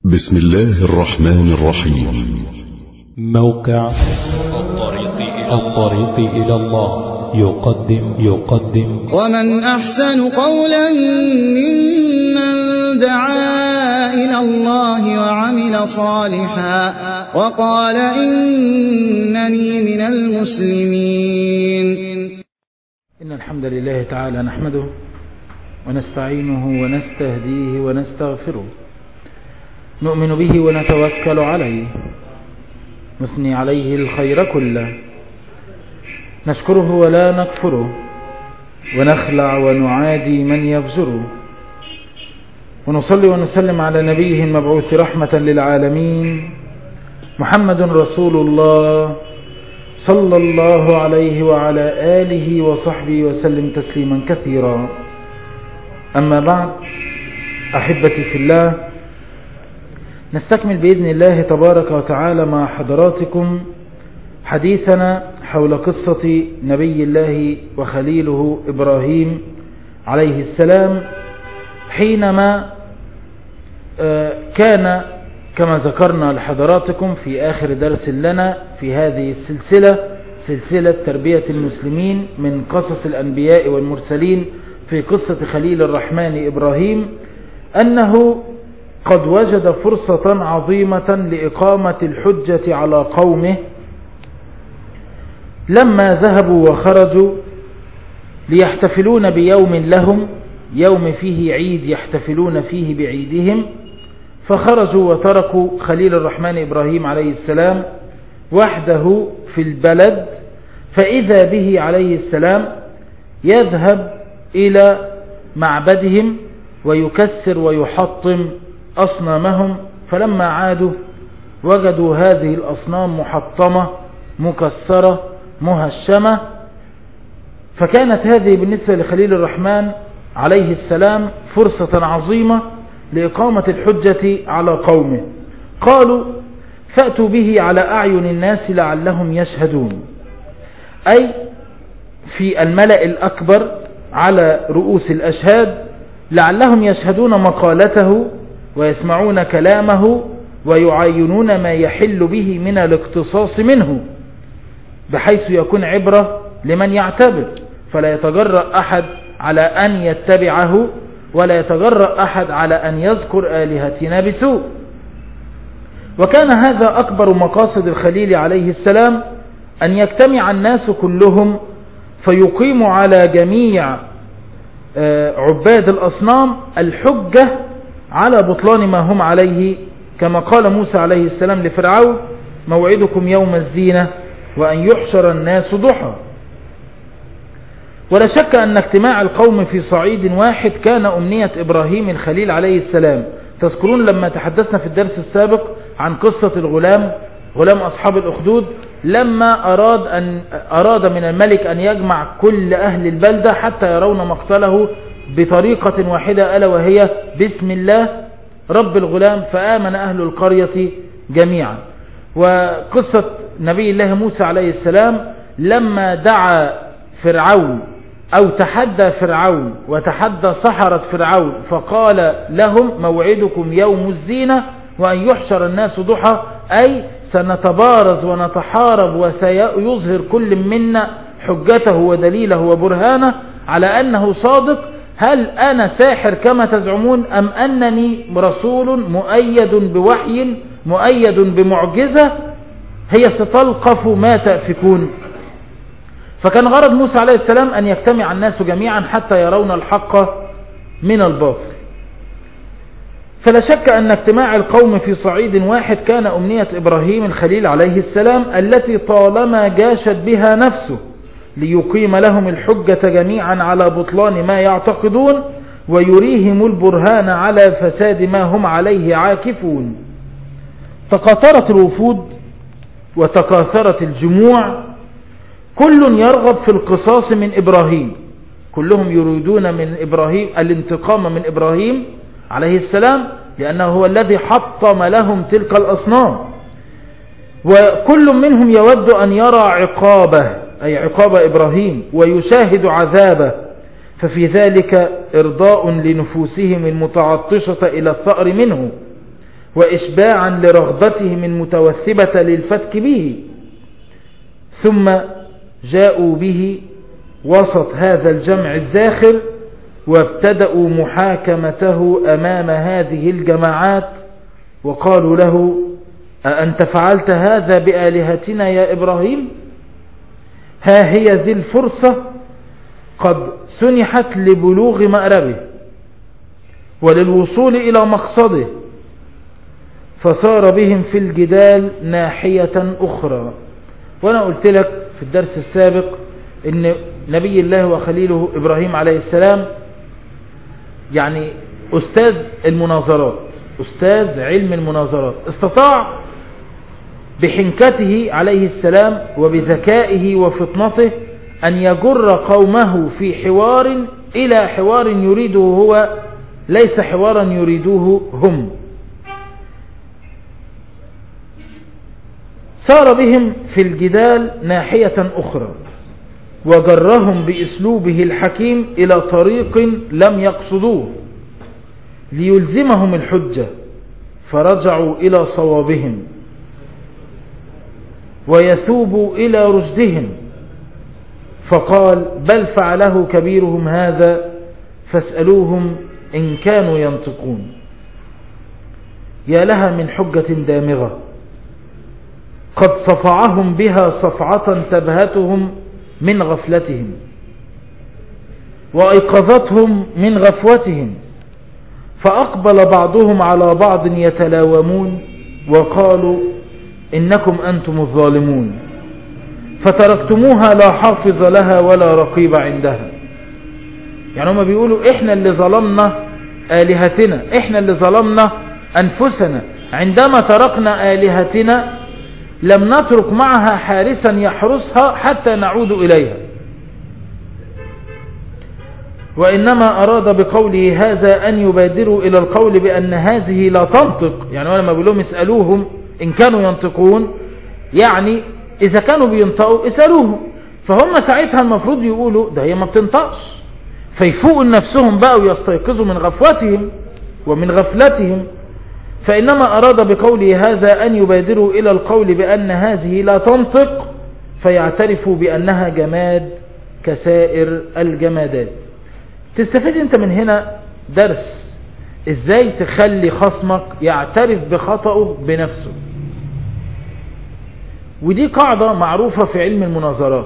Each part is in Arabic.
بسم الله الرحمن الرحيم. موقع الطريق إلى الله يقدم ومن أحسن قولا ممن دعا إلى الله وعمل صالحا وقال إنني من المسلمين. إن الحمد لله تعالى نحمده ونستعينه ونستهديه ونستغفره، نؤمن به ونتوكل عليه، نثني عليه الخير كله، نشكره ولا نكفره، ونخلع ونعادي من يفجره، ونصلي ونسلم على نبيه المبعوث رحمة للعالمين محمد رسول الله صلى الله عليه وعلى آله وصحبه وسلم تسليما كثيرا. أما بعد، أحبتي في الله، نستكمل بإذن الله تبارك وتعالى مع حضراتكم حديثنا حول قصة نبي الله وخليله إبراهيم عليه السلام، حينما كان كما ذكرنا لحضراتكم في آخر درس لنا في هذه السلسلة، سلسلة تربية المسلمين من قصص الأنبياء والمرسلين في قصة خليل الرحمن إبراهيم، أنه قد وجد فرصة عظيمة لإقامة الحجة على قومه لما ذهبوا وخرجوا ليحتفلون بيوم لهم، يوم فيه عيد يحتفلون فيه بعيدهم، فخرجوا وتركوا خليل الرحمن إبراهيم عليه السلام وحده في البلد، فإذا به عليه السلام يذهب إلى معبدهم ويكسر ويحطم أصنامهم. فلما عادوا وجدوا هذه الأصنام محطمة مكسرة مهشمة، فكانت هذه بالنسبة لخليل الرحمن عليه السلام فرصة عظيمة لإقامة الحجة على قومه. قالوا فأتوا به على أعين الناس لعلهم يشهدون، أي في الملأ الأكبر على رؤوس الأشهاد، لعلهم يشهدون مقالته ويسمعون كلامه ويعاينون ما يحل به من الاقتصاص منه، بحيث يكون عبرة لمن يعتبر، فلا يتجرأ أحد على أن يتبعه، ولا يتجرأ أحد على أن يذكر آلهتنا بسوء. وكان هذا أكبر مقاصد الخليل عليه السلام، أن يجتمع الناس كلهم فيقيموا على جميع عباد الأصنام الحجة على بطلان ما هم عليه، كما قال موسى عليه السلام لفرعون: موعدكم يوم الزينة وأن يحشر الناس ضحى. ولا شك أن اجتماع القوم في صعيد واحد كان أمنية إبراهيم الخليل عليه السلام. تذكرون لما تحدثنا في الدرس السابق عن قصة غلام أصحاب الأخدود، لما أراد من الملك أن يجمع كل أهل البلدة حتى يرون مقتله بطريقة واحدة، ألا وهي بسم الله رب الغلام، فآمن أهل القرية جميعا. وقصة نبي الله موسى عليه السلام لما دعا فرعون أو تحدى فرعون وتحدى سحرة فرعون، فقال لهم: موعدكم يوم الزينة وأن يحشر الناس ضحى، أي سنتبارز ونتحارب وسيظهر كل منا حجته ودليله وبرهانه على أنه صادق. هل أنا ساحر كما تزعمون أم أنني رسول مؤيد بوحي مؤيد بمعجزة هي ستلقف ما تأفكون؟ فكان غرض موسى عليه السلام أن يجتمع الناس جميعا حتى يرون الحق من الباطل. فلا شك أن اجتماع القوم في صعيد واحد كان أمنية إبراهيم الخليل عليه السلام، التي طالما جاشت بها نفسه ليقيم لهم الحجة جميعا على بطلان ما يعتقدون ويريهم البرهان على فساد ما هم عليه عاكفون. تكاثرت الوفود وتكاثرت الجموع، كل يرغب في القصاص من إبراهيم، كلهم يريدون من إبراهيم الانتقام من إبراهيم عليه السلام، لأنه هو الذي حطم لهم تلك الأصنام، وكل منهم يود أن يرى عقابه، أي عقاب إبراهيم، ويشاهد عذابه، ففي ذلك إرضاء لنفوسهم المتعطشة إلى الثأر منه. وإشباعا لرغبتهم المتوثبة للفتك به، ثم جاءوا به وسط هذا الجمع الزاخر وابتدأوا محاكمته أمام هذه الجماعات، وقالوا له: أأنت فعلت هذا بآلهتنا يا إبراهيم؟ ها هي ذي الفرصة قد سنحت لبلوغ مأربه وللوصول إلى مقصده، فصار بهم في الجدال ناحية أخرى. وأنا قلت لك في الدرس السابق إن نبي الله وخليله إبراهيم عليه السلام يعني أستاذ المناظرات، أستاذ علم المناظرات، استطاع بحنكته عليه السلام وبذكائه وفطنته أن يجر قومه في حوار إلى حوار يريده هو، ليس حوارا يريدوه هم. سار بهم في الجدال ناحية أخرى وجرهم بأسلوبه الحكيم إلى طريق لم يقصدوه ليلزمهم الحجة، فرجعوا إلى صوابهم ويثوبوا إلى رشدهم، فقال: بل فعله كبيرهم هذا فاسألوهم إن كانوا ينطقون. يا لها من حجة دامغة قد صفعهم بها صفعة تبهتهم من غفلتهم وأيقظتهم من غفوتهم، فأقبل بعضهم على بعض يتلاومون وقالوا: إنكم أنتم الظالمون، فتركتموها لا حافظ لها ولا رقيب عندها. يعني هم بيقولوا: إحنا اللي ظلمنا آلهتنا، إحنا اللي ظلمنا أنفسنا، عندما تركنا آلهتنا لم نترك معها حارسا يحرسها حتى نعود إليها. وإنما أراد بقوله هذا أن يبادروا إلى القول بأن هذه لا تنطق. يعني لما بيقول لهم اسألوهم إن كانوا ينطقون، يعني إذا كانوا بينطقوا اسألوهم، فهم ساعتها المفروض يقولوا ده هي ما بتنطقش، فيفوقوا نفسهم بقى ويستيقظوا من غفوتهم ومن غفلتهم. فإنما أراد بقوله هذا أن يبادروا إلى القول بأن هذه لا تنطق، فيعترفوا بأنها جماد كسائر الجمادات. تستفيد أنت من هنا درس إزاي تخلي خصمك يعترف بخطأه بنفسه، ودي قاعدة معروفة في علم المناظرات،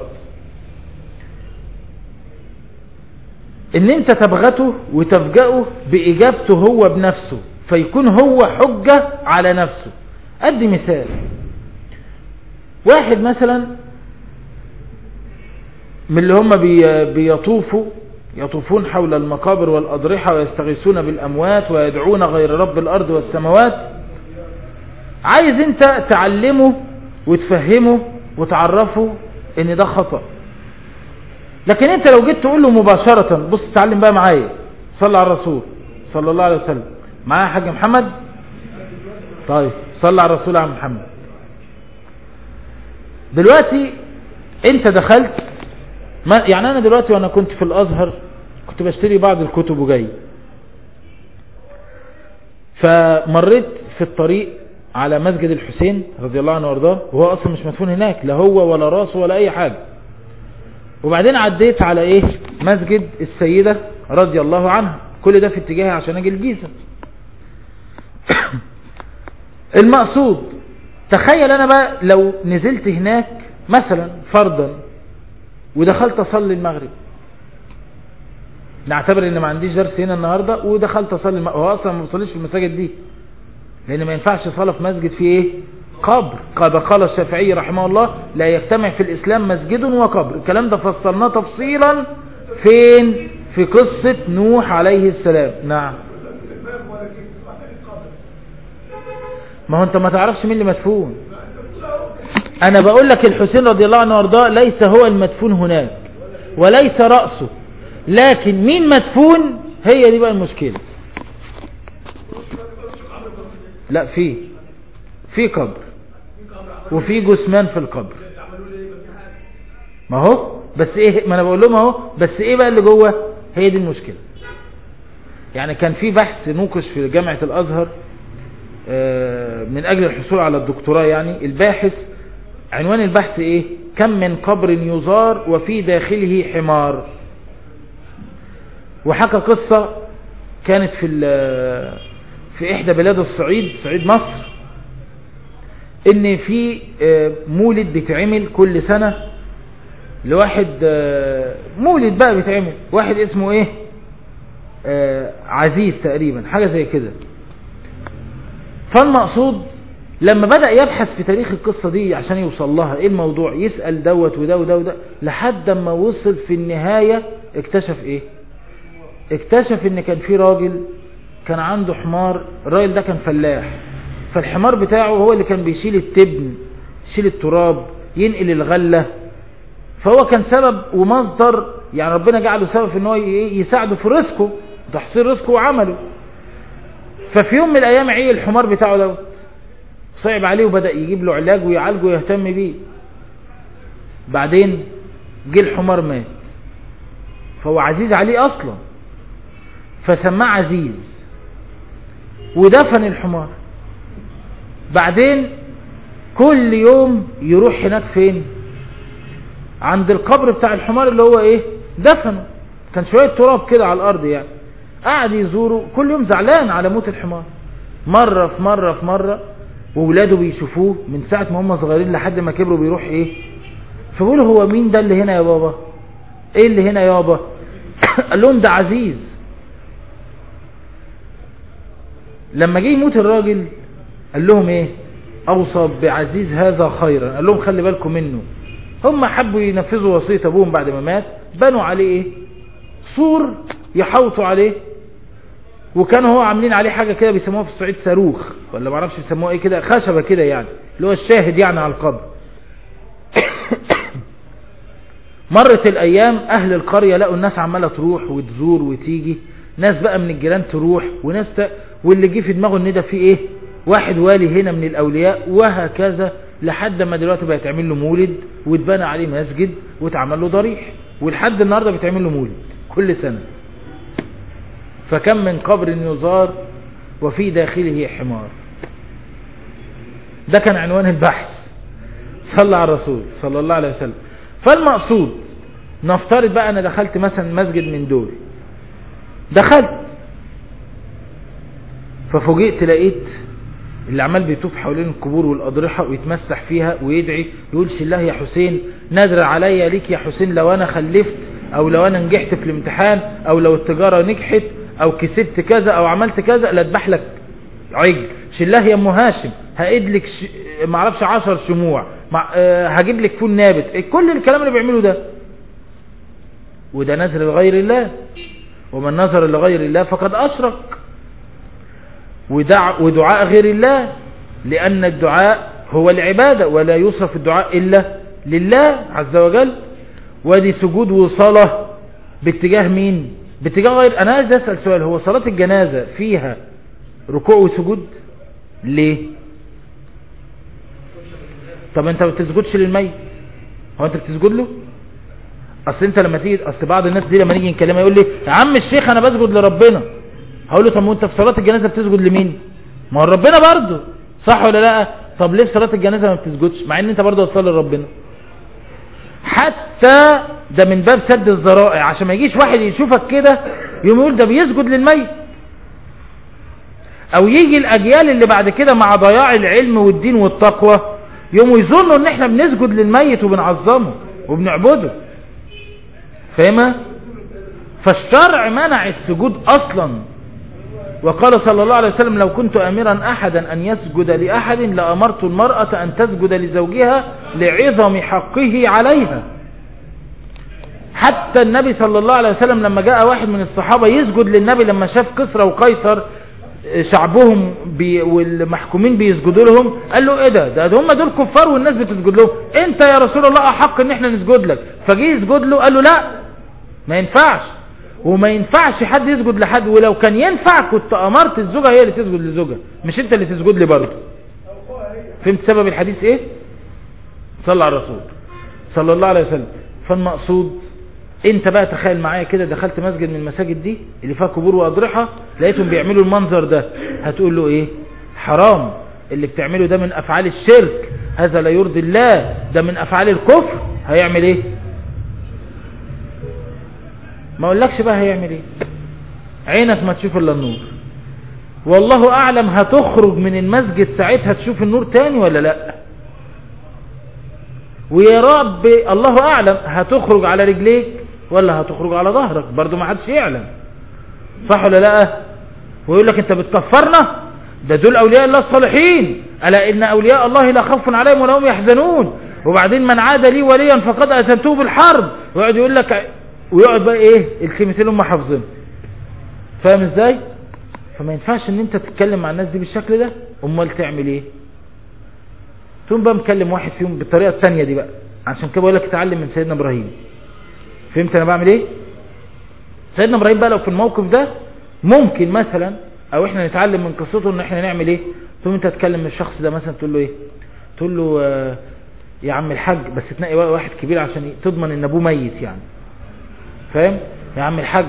إن أنت تبغته وتفجأه بإجابته هو بنفسه، فيكون هو حجة على نفسه. أدي مثال: واحد مثلا من اللي هم يطوفون حول المقابر والأضرحة ويستغيثون بالأموات ويدعون غير رب الأرض والسماوات، عايز أنت تعلمه وتفهمه وتعرفه إن ده خطأ. لكن أنت لو جيت تقول له مباشرة: بص تعلم بقى معايا، صلى على الرسول صلى الله عليه وسلم، معايا حاج محمد؟ طيب صلى على الرسول يا محمد. دلوقتي انت دخلت يعني انا دلوقتي وانا كنت في الازهر كنت بشتري بعض الكتب وجاي، فمريت في الطريق على مسجد الحسين رضي الله عنه وارضاه، وهو اصلا مش مدفون هناك، لا هو ولا راسه ولا اي حاجة. وبعدين عديت على مسجد السيدة رضي الله عنها، كل ده في اتجاهي عشان اجي الجيزة. المقصود تخيل انا بقى لو نزلت هناك مثلا فرضا ودخلت اصلي المغرب، نعتبر ان ما عنديش درس هنا النهاردة ودخلت اصلي المغرب، هو اصلا ما بصليش في المساجد دي لان ما ينفعش صلاة في مسجد فيه قبر. قد قال الشافعي رحمه الله: لا يجتمع في الاسلام مسجد وقبر. الكلام ده فصلناه تفصيلا فين؟ في قصة نوح عليه السلام. نعم، ما هو انت ما تعرفش مين اللي مدفون. انا بقول لك الحسين رضي الله عنه وارضاه ليس هو المدفون هناك وليس رأسه، لكن مين مدفون هي دي بقى المشكلة. لا، في قبر وفي جثمان في القبر. ما هو بس ما انا بقول لهم اهو، بس بقى اللي جوه هي دي المشكلة. يعني كان في بحث نوقش في جامعة الازهر من أجل الحصول على الدكتوراه يعني. الباحث عنوان البحث إيه؟ كم من قبر يزار وفي داخله حمار. وحكى قصة كانت في إحدى بلاد الصعيد، صعيد مصر، إن في مولد بيتعمل كل سنة لواحد، مولد بقى بيتعمل واحد اسمه إيه، عزيز تقريبا، حاجة زي كده. فالمقصود لما بدأ يبحث في تاريخ القصة دي عشان يوصل لها ايه الموضوع، يسأل دوت وده وده وده، لحد ما وصل في النهاية اكتشف ايه، اكتشف ان كان في راجل كان عنده حمار. الراجل ده كان فلاح، فالحمار بتاعه هو اللي كان بيشيل التبن، يشيل التراب، ينقل الغلة. فهو كان سبب ومصدر، يعني ربنا جعله سبب في ان هو يساعده في رزقه، تحصيل رزقه وعمله. ففي يوم من الايام عيه الحمار بتاعه دوت، صعب عليه وبدأ يجيب له علاج ويعالجه ويهتم بيه. بعدين جه الحمار مات، فهو عزيز عليه اصلا، فسماه عزيز ودفن الحمار. بعدين كل يوم يروح هناك فين، عند القبر بتاع الحمار اللي هو ايه دفنه، كان شوية تراب كده على الارض يعني. قاعد يزوره كل يوم زعلان على موت الحمار. مرة في مرة في مرة، وولاده بيشوفوه من ساعة ما هم صغيرين لحد ما كبروا بيروح ايه، فبيقولوا هو مين ده اللي هنا يا بابا، ايه اللي هنا يابا؟ قال لهم ده عزيز. لما جه يموت الراجل قال لهم ايه، اوصى بعزيز هذا خيرا، قال لهم خلي بالكم منه. هم حبوا ينفذوا وصية ابوهم بعد ما مات، بنوا عليه ايه، سور يحوطوا عليه، وكانوا هو عاملين عليه حاجة كده بيسموها في الصعيد صاروخ، ولا معرفش بيسموها ايه كده، خشبة كده يعني، اللي هو الشاهد يعني على القبر. مرت الايام، اهل القرية لقوا الناس عمالة تروح وتزور وتيجي، ناس بقى من الجيران تروح وناس واللي جه في دماغه ان ده فيه ايه، واحد والي هنا من الاولياء، وهكذا لحد ما دلوقتي بقى يتعمل له مولد واتبنى عليه مسجد واتعمل له ضريح، ولحد النهارده بيتعمل له مولد كل سنة. فكم من قبر يزار وفي داخله حمار. ده كان عنوان البحث. صلى على الرسول صلى الله عليه وسلم. فالمقصود، نفترض بقى انا دخلت مثلا مسجد من دول، دخلت ففوجئت لقيت اللي عمال بيطوف حوالين القبور والأضرحة ويتمسح فيها ويدعي، يقولش الله يا حسين نذر عليا ليك يا حسين، لو انا خلفت او لو انا نجحت في الامتحان او لو التجارة نجحت او كسبت كذا او عملت كذا، لا اذبح لك عجل، شلاه يا ام هاشم، هقيد لك معرفش 10 شموع، هجيب لك فول نابت، كل الكلام اللي بيعمله ده. وده نذر لغير الله، ومن نذر لغير الله فقد اشرك. ودعاء غير الله، لان الدعاء هو العبادة، ولا يصرف الدعاء الا لله عز وجل. ودي سجود وصلاة باتجاه مين؟ باتجاه غير. انا عايز اسأل سؤال، هو صلاة الجنازة فيها ركوع وسجود ليه؟ طب انت ما بتسجدش للميت، هو انت بتسجد له؟ اصل انت لما تيجي، اصل بعض الناس دي لما نيجي نكلمها يقول لي يا عم الشيخ انا بسجد لربنا، هقول له طب وانت في صلاة الجنازة بتسجد لمين؟ ما هو ربنا برضه، صح ولا لا؟ طب ليه في صلاة الجنازة ما بتسجدش مع ان انت برضه هتصلي لربنا؟ حتى ده من باب سد الذرائع، عشان ما يجيش واحد يشوفك كده يقوم يقول ده بيسجد للميت، او يجي الاجيال اللي بعد كده مع ضياع العلم والدين والتقوى يقوموا يظنوا ان احنا بنسجد للميت وبنعظمه وبنعبده. فاهمة؟ فالشرع منع السجود اصلا، وقال صلى الله عليه وسلم لو كنت امرا احدا ان يسجد لاحد لامرت المرأة ان تسجد لزوجها لعظم حقه عليها. حتى النبي صلى الله عليه وسلم لما جاء واحد من الصحابة يسجد للنبي لما شاف كسرى وقيصر شعبهم والمحكومين بيسجدوا لهم، قال له ايه ده هم دول كفار والناس بتسجد لهم، انت يا رسول الله احق ان احنا نسجد لك. فجي يسجد له قال له لا ما ينفعش، وما ينفعش حد يسجد لحد، ولو كان ينفع كنت امرت الزوجة هي اللي تسجد لزوجها، مش انت اللي تسجد لي برضه. فهمت سبب الحديث ايه؟ صلى على الرسول صلى الله عليه وسلم. فالمقصود انت بقى تخيل معايا كده، دخلت مسجد من المساجد دي اللي فيها قبور واضرحة، لقيتهم بيعملوا المنظر ده، هتقول له ايه؟ حرام، اللي بتعمله ده من افعال الشرك، هذا لا يرضي الله، ده من افعال الكفر، هيعمل ايه؟ ما اقولكش بقى هيعمل ايه، عينك ما تشوف الا النور. والله اعلم هتخرج من المسجد ساعتها تشوف النور تاني ولا لا، ويا رب الله اعلم هتخرج على رجليك ولا هتخرج على ظهرك، برضو ما حدش يعلم، صح ولا لا؟ ويقول لك انت بتكفرنا، ده دول اولياء الله الصالحين، الا ان اولياء الله لا خوف عليهم ولا هم يحزنون، وبعدين من عاد لي وليا فقد اذنته بالحرب، ويقعد يقول لك، ويقعد بقى ايه الكلمتين اللي هم حافظينهم، فاهم ازاي؟ فما ينفعش ان انت تتكلم مع الناس دي بالشكل ده. امال تعمل ايه؟ تقوم بقى مكلم واحد فيهم بالطريقه الثانيه دي بقى، عشان كده بقول لك اتعلم من سيدنا ابراهيم. فهمت انا بعمل ايه؟ سيدنا ابراهيم بقى لو في الموقف ده ممكن مثلا، او احنا نتعلم من قصته ان احنا نعمل ايه. تقوم انت تتكلم من الشخص ده مثلا تقول له ايه، تقول له يا عم الحاج، بس تنقي واحد كبير عشان تضمن ان ابوه ميت يعني، فاهم؟ يا عم الحاج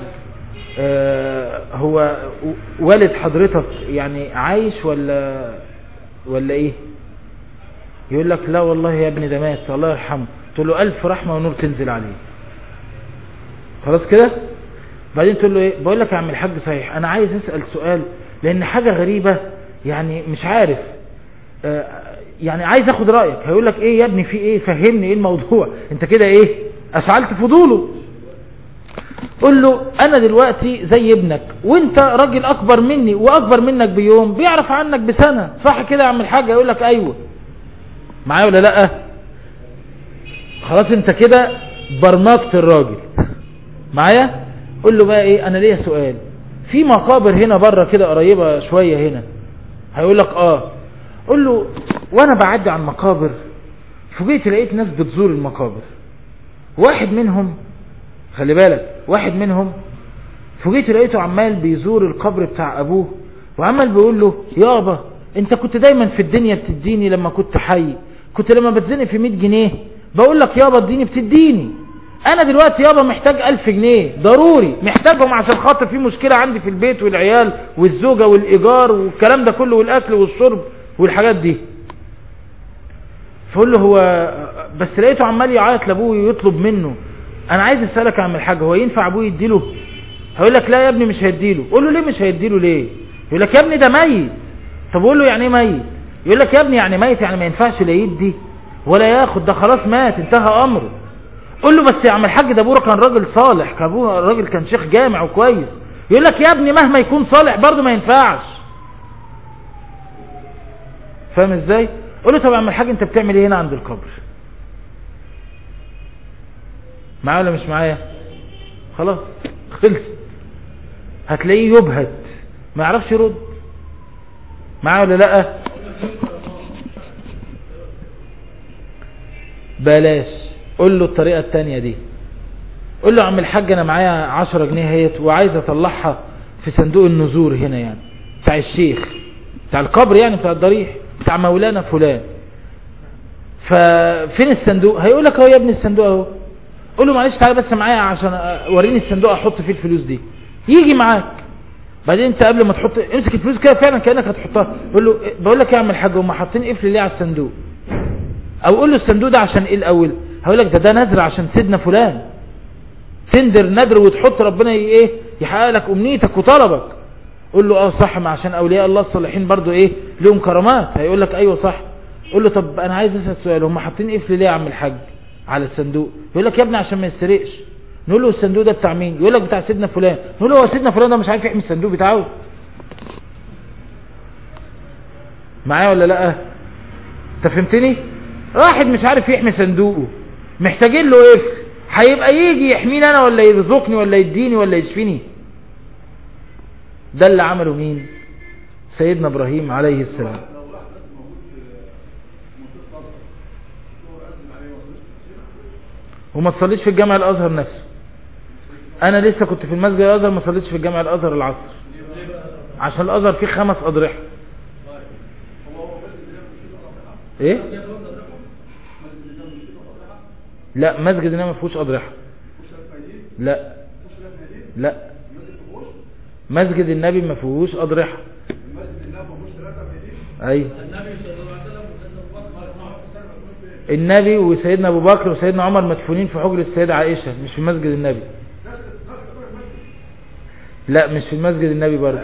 هو والد حضرتك يعني عايش ولا ايه؟ يقول لك لا والله يا ابني ده مات الله يرحمه. تقول له الف رحمه ونور تنزل عليه، خلاص كده. بعدين تقول له ايه، بقول لك يا عم الحاج صحيح انا عايز اسال سؤال، لان حاجه غريبه يعني مش عارف، يعني عايز اخد رايك. هيقول لك ايه يا ابني في ايه، فهمني ايه الموضوع، انت كده ايه اشعلت فضوله. قل له انا دلوقتي زي ابنك، وانت راجل اكبر مني واكبر منك بيوم، بيعرف عنك بسنه، صح كده يا عم الحاج؟ يقول لك ايوه. معايا ولا لا؟ خلاص انت كده برمجت الراجل معايا. قل له بقى ايه، انا ليا سؤال، في مقابر هنا بره كده قريبه شويه هنا؟ هيقول لك اه. قل له وانا بعدي على المقابر فوجئت لقيت ناس بتزور المقابر، واحد منهم خلي بالك، واحد منهم فوجئت لقيته عمال بيزور القبر بتاع ابوه، وعمال بيقول له يابا انت كنت دايما في الدنيا بتديني لما كنت حي، كنت لما بتزنق في 100 جنيه بقول لك يابا اديني بتديني، انا دلوقتي يابا محتاج 1000 جنيه ضروري، محتاجهم عشان خاطر في مشكلة عندي في البيت والعيال والزوجة والايجار والكلام ده كله والاكل والشرب والحاجات دي. فقول له هو بس لقيته عمال يعيط لابوه ويطلب منه، انا عايز اسالك يا عم الحاج هو ينفع ابوه يديله؟ هيقول لك لا يا ابني مش هيديله. قول له ليه مش هيديله ليه؟ يقول لك يا ابني ده ميت. طب قول له يعني ايه ميت؟ يقول لك يا ابني يعني ميت يعني ما ينفعش لا يدي ولا ياخد، ده خلاص مات انتهى امره. قول له بس يا عم الحاج ده ابوه كان راجل صالح، ابوه راجل كان شيخ جامع وكويس. يقول لك يا ابني مهما يكون صالح برضه ما ينفعش. فاهم ازاي؟ قول له طب يا عم الحاج انت بتعمل ايه هنا عند القبر؟ معايا ولا مش معايا؟ خلاص خلص. هتلاقيه يبهت ما يعرفش يرد. معايا ولا لا؟ بلاش. قول له الطريقة التانية دي، قول له يا عم الحاج انا معايا 10 جنيه هيت وعايز اطلعها في صندوق النذور هنا يعني بتاع الشيخ بتاع القبر يعني بتاع الضريح بتاع مولانا فلان، ففين الصندوق؟ هيقول لك اهو يا ابني الصندوق اهو. قول له معلش تعالى بس معايا عشان وريني الصندوق احط فيه الفلوس دي. يجي معاك. بعدين انت قبل ما تحط امسك الفلوس كده فعلا كانك هتحطها، قول له بقول لك يا عم الحاج هم حاطين قفل ليه على الصندوق؟ او قول له الصندوق ده عشان ايه الاول؟ هقول لك ده نذر عشان سيدنا فلان، تندر نذر وتحط ربنا ايه يحقق لك امنيتك وطلبك. قول له اه صح، ما عشان اولياء الله الصالحين برضو ايه لهم كرامات. هيقول لك ايوه صح. قول له طب انا عايز اسال سؤال، هم حاطين قفل ليه يا عم الحاج على الصندوق؟ يقول لك يا ابني عشان ما يسرقش. نقول له الصندوق ده بتاع مين؟ يقول لك بتاع سيدنا فلان. نقول له هو سيدنا فلان ده مش عارف يحمي الصندوق بتاعه؟ معايا ولا لا؟ انت فهمتني؟ واحد مش عارف يحمي صندوقه محتاجين له قفل، هيبقى يجي يحميني انا ولا يرزقني ولا يديني ولا يشفيني؟ ده اللي عمله مين؟ سيدنا ابراهيم عليه السلام. وما تصليش في الجامع الازهر نفسه. انا لسه كنت في المسجد الازهر ما صليتش في الجامع الازهر العصر، عشان الازهر فيه 5 اضرحه. ايه؟ لا مسجد النبي ما فيهوش اضرحه. لا مسجد النبي ما فيهوش اضرحه. ايوه النبي وسيدنا ابو بكر وسيدنا عمر مدفونين في حجر السيدة عائشة، مش في مسجد النبي. لا مش في مسجد النبي برضه.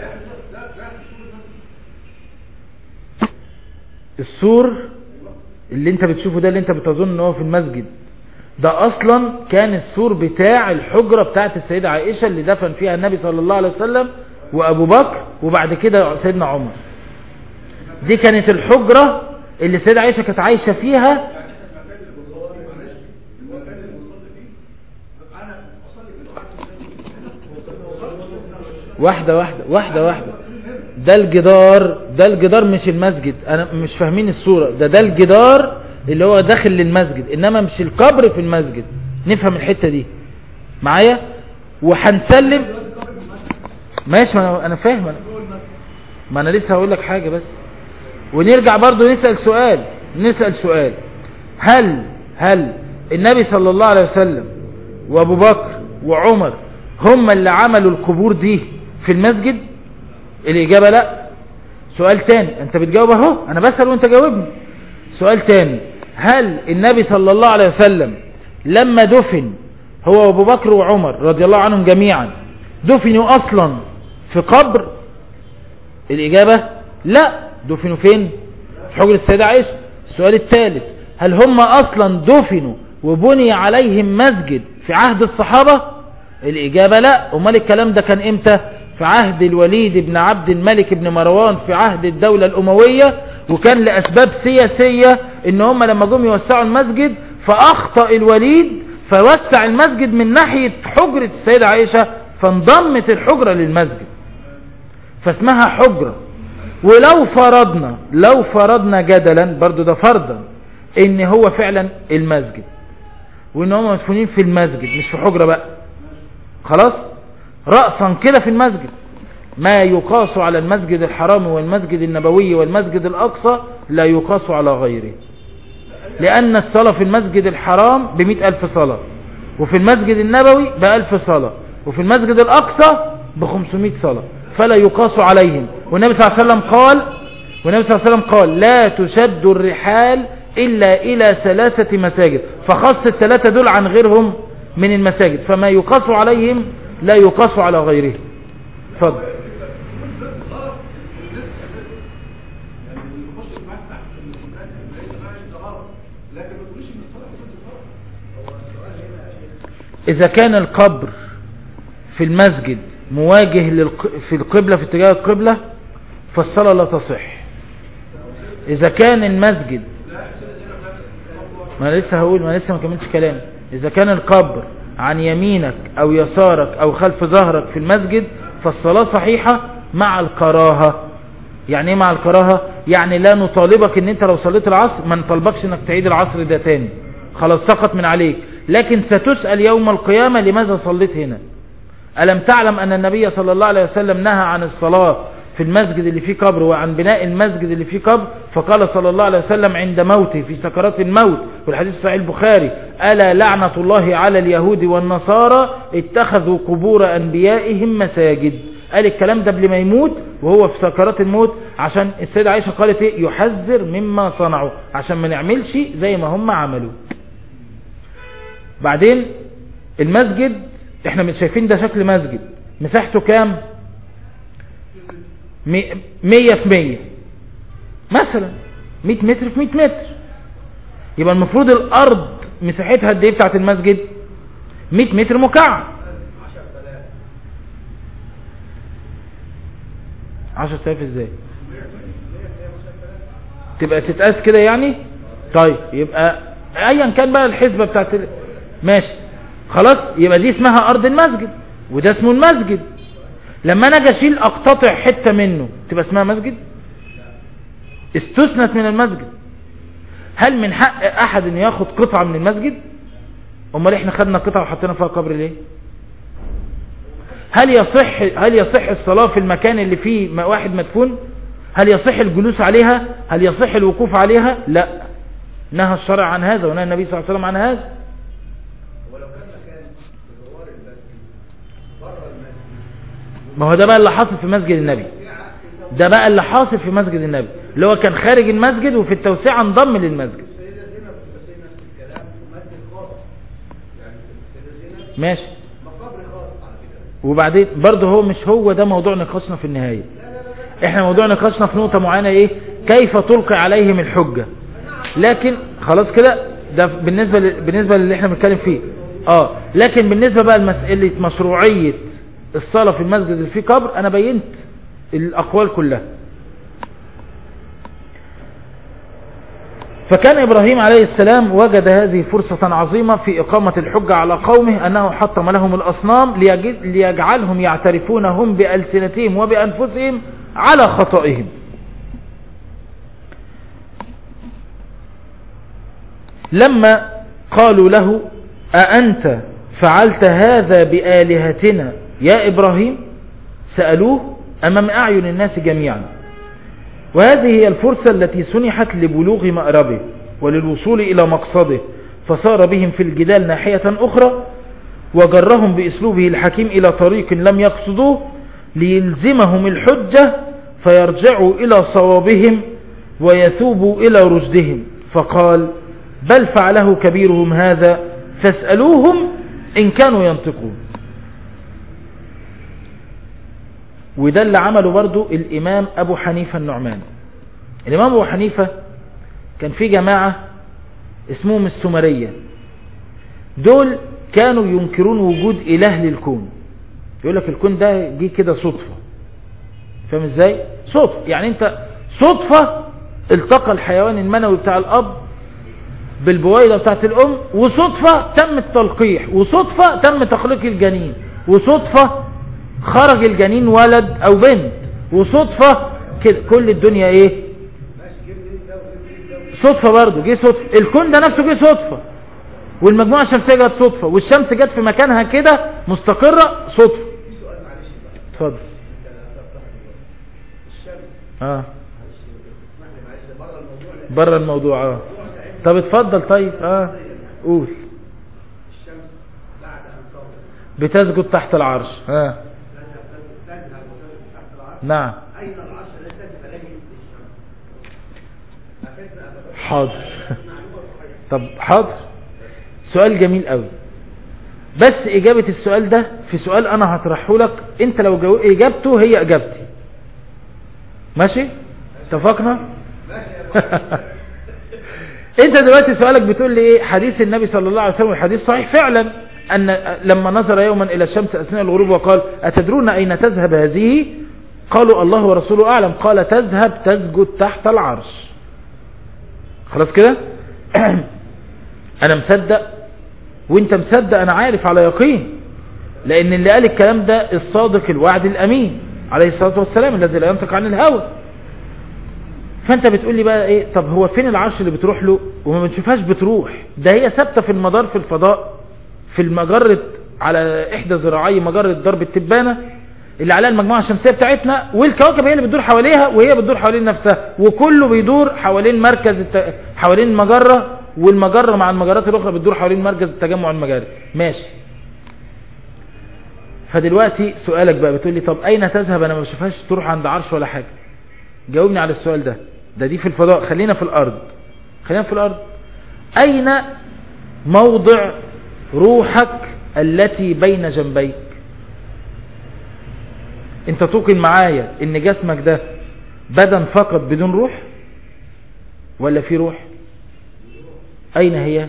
السور اللي انت بتشوفه ده، اللي انت بتظن ان هو في المسجد ده، اصلا كان السور بتاع الحجرة بتاعت السيدة عائشة اللي دفن فيها النبي صلى الله عليه وسلم وابو بكر وبعد كده سيدنا عمر. دي كانت الحجرة اللي السيدة عائشة كانت عايشة فيها. واحدة ده الجدار مش المسجد. انا مش فاهمين الصورة. ده الجدار اللي هو داخل للمسجد، انما مش القبر في المسجد. نفهم الحتة دي معايا وهنسلم. ماشي انا فاهم. ما انا لسه هقول لك حاجة بس. ونرجع برضو نسأل سؤال. هل النبي صلى الله عليه وسلم وابو بكر وعمر هم اللي عملوا القبور دي في المسجد؟ الإجابة لا. سؤال تاني، انت بتجاوب اهو، انا بسأل وانت جاوبني. سؤال تاني، هل النبي صلى الله عليه وسلم لما دفن هو وابو بكر وعمر رضي الله عنهم جميعا دفنوا اصلا في قبر؟ الإجابة لا. دفنوا فين؟ في حجر السيدة عائشة. السؤال الثالث، هل هم اصلا دفنوا وبني عليهم مسجد في عهد الصحابة؟ الإجابة لا. امال الكلام ده كان امتى؟ في عهد الوليد بن عبد الملك بن مروان، في عهد الدولة الأموية، وكان لأسباب سياسية ان هم لما جم يوسعوا المسجد فأخطأ الوليد فوسع المسجد من ناحية حجرة السيدة عائشة، فانضمت الحجرة للمسجد فاسمها حجرة. ولو فرضنا جدلا، برضو ده فرضا، ان هو فعلا المسجد وان هم مدفونين في المسجد مش في حجرة بقى، خلاص رأسا كده في المسجد، ما يقاس على المسجد الحرام والمسجد النبوي والمسجد الأقصى لا يقاس على غيره، لأن الصلاة في المسجد الحرام ب100,000 صلاة، وفي المسجد النبوي ب1000 صلاة، وفي المسجد الأقصى ب500 صلاة، فلا يقاس عليهم. والنبي صلى الله عليه وسلم قال لا تشد الرحال إلا إلى 3 مساجد، فخص ال3 دول عن غيرهم من المساجد، فما يقاس عليهم لا يقاس على غيره. اتفضل. إذا كان القبر في المسجد مواجه في القبلة، في اتجاه القبلة، فالصلاة لا تصح. إذا كان المسجد ما لسه ما كملتش كلام. إذا كان القبر عن يمينك أو يسارك أو خلف ظهرك في المسجد فالصلاة صحيحة مع الكراهة. يعني ايه مع الكراهة؟ يعني لا نطالبك ان انت لو صليت العصر ما نطالبكش انك تعيد العصر ده تاني، خلاص سقط من عليك، لكن ستسأل يوم القيامة لماذا صليت هنا. ألم تعلم أن النبي صلى الله عليه وسلم نهى عن الصلاة في المسجد اللي فيه قبر وعن بناء المسجد اللي فيه قبر؟ فقال صلى الله عليه وسلم عند موته في سكرات الموت، والحديث صحيح البخاري: ألا لعنة الله على اليهود والنصارى اتخذوا قبور أنبيائهم مساجد. قال الكلام ده قبل ما يموت وهو في سكرات الموت، عشان السيدة عائشة قالت ايه؟ يحذر مما صنعوا، عشان ما نعملش زي ما هم عملوا. بعدين المسجد احنا مش شايفين ده شكل مسجد، مساحته كام؟ 100 في 100 مثلا، 100 متر في 100 متر. يبقى المفروض الارض مساحتها قد ايه بتاعت المسجد؟ 100 متر مكعب. 10,000 ازاي؟ تبقى تتقاس كده يعني؟ طيب يبقى ايا كان بقى الحسبة بتاعت ماشي خلاص، يبقى دي اسمها ارض المسجد وده اسمه المسجد. لما انا اجي اشيل اقتطع حتة منه تبقى اسمها مسجد؟ استثنت من المسجد. هل من حق احد ان ياخد قطعة من المسجد؟ امال احنا خدنا قطعة وحطينا فيها قبر ليه؟ هل يصح الصلاة في المكان اللي فيه واحد مدفون؟ هل يصح الجلوس عليها؟ هل يصح الوقوف عليها؟ لا، نهى الشرع عن هذا ونهى النبي صلى الله عليه وسلم عن هذا. ما هو ده بقى اللي حاصل في مسجد النبي، ده بقى اللي حاصل في مسجد النبي. اللي هو كان خارج المسجد وفي التوسعة انضم للمسجد. ماشي. وبعدين برضه هو مش هو ده موضوع نقاشنا في النهاية. احنا موضوع نقاشنا في نقطة معينة ايه؟ كيف تلقي عليهم الحجة. لكن خلاص كده ده بالنسبة للي احنا بنتكلم فيه. لكن بالنسبة بقى لمسألة مشروعية الصلاة في المسجد اللي فيه قبر انا بينت الاقوال كلها. فكان إبراهيم عليه السلام وجد هذه فرصة عظيمة في إقامة الحجة على قومه أنه حطم لهم الأصنام ليجعلهم يعترفون هم بألسنتهم وبأنفسهم على خطئهم. لما قالوا له أأنت فعلت هذا بآلهتنا يا إبراهيم سألوه أمام أعين الناس جميعا. وهذه هي الفرصة التي سنحت لبلوغ مأربه وللوصول إلى مقصده، فصار بهم في الجدال ناحية أخرى وجرهم بأسلوبه الحكيم إلى طريق لم يقصدوه ليلزمهم الحجة فيرجعوا إلى صوابهم ويثوبوا إلى رشدهم. فقال بل فعله كبيرهم هذا فاسألوهم إن كانوا ينطقون. وده اللي عمله برضو الإمام أبو حنيفة النعمان. الإمام أبو حنيفة كان في جماعة اسمهم السمرية، دول كانوا ينكرون وجود إله للكون. يقول لك الكون ده جه كده صدفة. فاهم ازاي؟ صدفة، يعني انت صدفة التقى الحيوان المنوي بتاع الأب بالبويضة بتاعت الأم، وصدفة تم التلقيح، وصدفة تم تخليق الجنين، وصدفة خرج الجنين ولد او بنت، وصدفة كده. كل الدنيا ايه؟ صدفة برضو. جه صدفة الكون ده نفسه، جه صدفة. والمجموعة الشمسية جت صدفة، والشمس جت في مكانها كده مستقرة صدفة. اتفضل. بره الموضوع. طب اتفضل. طيب قول. الشمس بعد ان بتسجد تحت العرش. نعم. أين العرش الذي تجب عليه الشمس؟ حاضر. طب حاضر. سؤال جميل قوي، بس إجابة السؤال ده في سؤال أنا هطرحه لك، أنت لو إجابته هي إجابتي. ماشي؟ اتفقنا؟ أنت دلوقتي سؤالك بتقول لي إيه؟ حديث النبي صلى الله عليه وسلم الحديث صحيح فعلا، أن لما نظر يوما إلى الشمس أثناء الغروب وقال أتدرون أين تذهب هذه؟ قالوا الله ورسوله أعلم. قال تذهب تسجد تحت العرش. خلاص كده. أنا مصدق وانت مصدق، أنا عارف على يقين، لأن اللي قال الكلام ده الصادق الوعد الأمين عليه الصلاة والسلام الذي لا ينطق عن الهوى. فانت بتقول لي بقى ايه؟ طب هو فين العرش اللي بتروح له وما بنشوفهاش بتروح؟ ده هي ثابته في المدار في الفضاء، في المجرة على إحدى ذراعي مجرة درب التبانة اللي عليها المجموعة الشمسية بتاعتنا، والكواكب هي اللي بتدور حواليها وهي بتدور حوالين نفسها، وكله بيدور حوالين مركز حوالين المجرة، والمجرة مع المجرات الأخرى بتدور حوالين مركز التجمع المجاري. ماشي. فدلوقتي سؤالك بقى بتقول لي طب أين تذهب؟ أنا ما بشوفهاش تروح عند عرش ولا حاجة. جاوبني على السؤال ده. دي في الفضاء، خلينا في الأرض. خلينا في الأرض. أين موضع روحك التي بين جنبيك؟ انت توقن معايا ان جسمك ده بدن فقط بدون روح ولا في روح؟ اين هي؟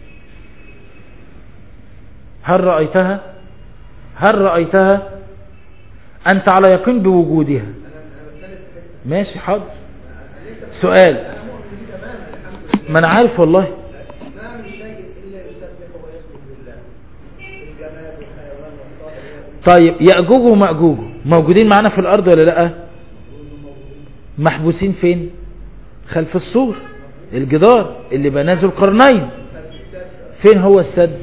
هل رأيتها؟ هل رأيتها؟ انت على يقين بوجودها. ماشي حاضر. سؤال، ما انا عارف والله. طيب يأجوج ومأجوج موجودين معنا في الأرض ولا لا؟ محبوسين فين؟ خلف السور، الجدار اللي بناه ذو القرنين. فين هو السد؟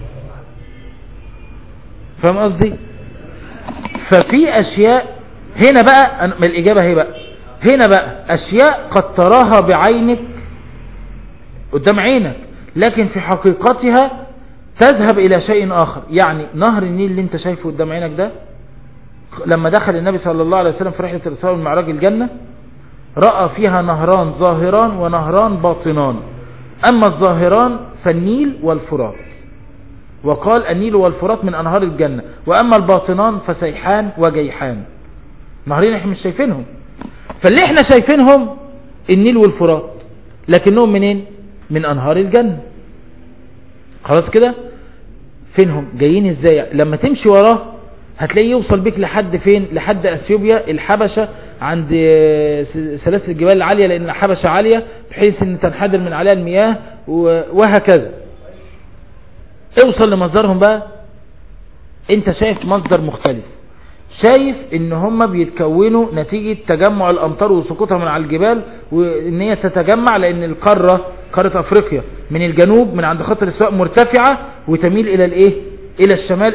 فاهم قصدي؟ ففي أشياء هنا بقى، الإجابة هي بقى هنا بقى أشياء قد تراها بعينك قدام عينك، لكن في حقيقتها تذهب إلى شيء آخر. يعني نهر النيل اللي انت شايفه قدام عينك ده، لما دخل النبي صلى الله عليه وسلم في رحلة الإسراء والمعراج الجنة، رأى فيها نهران ظاهران ونهران باطنان، أما الظاهران فالنيل والفرات، وقال النيل والفرات من أنهار الجنة، وأما الباطنان فسيحان وجيحان، نهرين احنا مش شايفينهم. فاللي احنا شايفينهم النيل والفرات، لكنهم منين؟ من أنهار الجنة. خلاص كده؟ فينهم؟ جايين ازاي؟ لما تمشي وراه هتلاقيه يوصل بك لحد فين؟ لحد أثيوبيا، الحبشة، عند سلاسل الجبال العالية، لأن الحبشة عالية بحيث ان تنحدر من عليها المياه، وهكذا. اوصل لمصدرهم بقى، انت شايف مصدر مختلف، شايف ان هم بيتكونوا نتيجة تجمع الامطار وسقوطها من على الجبال، وان هي تتجمع لان القارة، قارة افريقيا من الجنوب من عند خط الاستواء مرتفعة وتميل الى الايه؟ الى الشمال،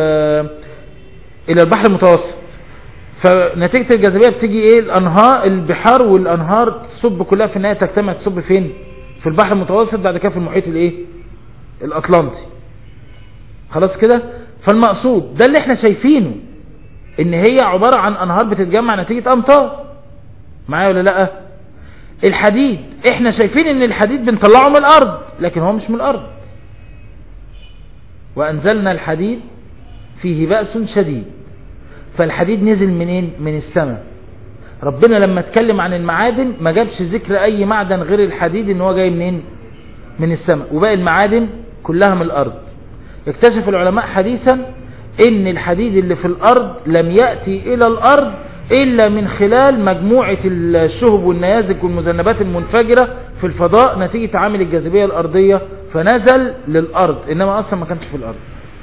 الى البحر المتوسط. فنتيجة الجاذبية بتيجي ايه؟ الانهار، البحار والانهار تصب كلها في النهاية تجتمع، تصب فين؟ في البحر المتوسط، بعد كده في المحيط الايه؟ الاطلنطي. خلاص كده؟ فالمقصود ده اللي احنا شايفينه، ان هي عبارة عن انهار بتتجمع نتيجة امطار. معايا ولا لا؟ الحديد احنا شايفين ان الحديد بنطلعه من الارض، لكن هو مش من الارض. وانزلنا الحديد فيه بأس شديد. فالحديد نزل منين؟ من السماء. ربنا لما اتكلم عن المعادن ما جابش ذكر اي معدن غير الحديد، ان هو جاي منين؟ من السماء، وباقي المعادن كلها من الارض. اكتشف العلماء حديثا ان الحديد اللي في الارض لم يأتي الى الارض الا من خلال مجموعة الشهب والنيازك والمذنبات المنفجرة في الفضاء نتيجة عامل الجاذبية الارضية، فنزل للارض، انما اصلا ما كانش في الارض.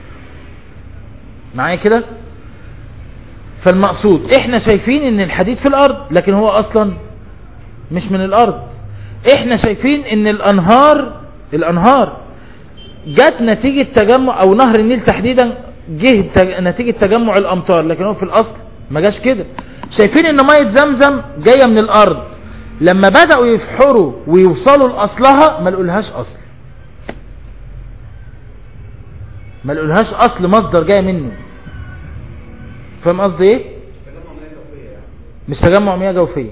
معايا كده؟ فالمقصود احنا شايفين ان الحديد في الارض، لكن هو اصلا مش من الارض. احنا شايفين ان الانهار جت نتيجة تجمع، او نهر النيل تحديدا جه نتيجة تجمع الامطار، لكن هو في الاصل ما جاش كده. شايفين ان مية زمزم جاية من الارض، لما بدأوا يفحروا ويوصلوا لاصلها ما لقولهاش اصل، ما لقولهاش اصل مصدر جاي منه. فاهم قصدي ايه؟ مش تجمع مياه جوفية.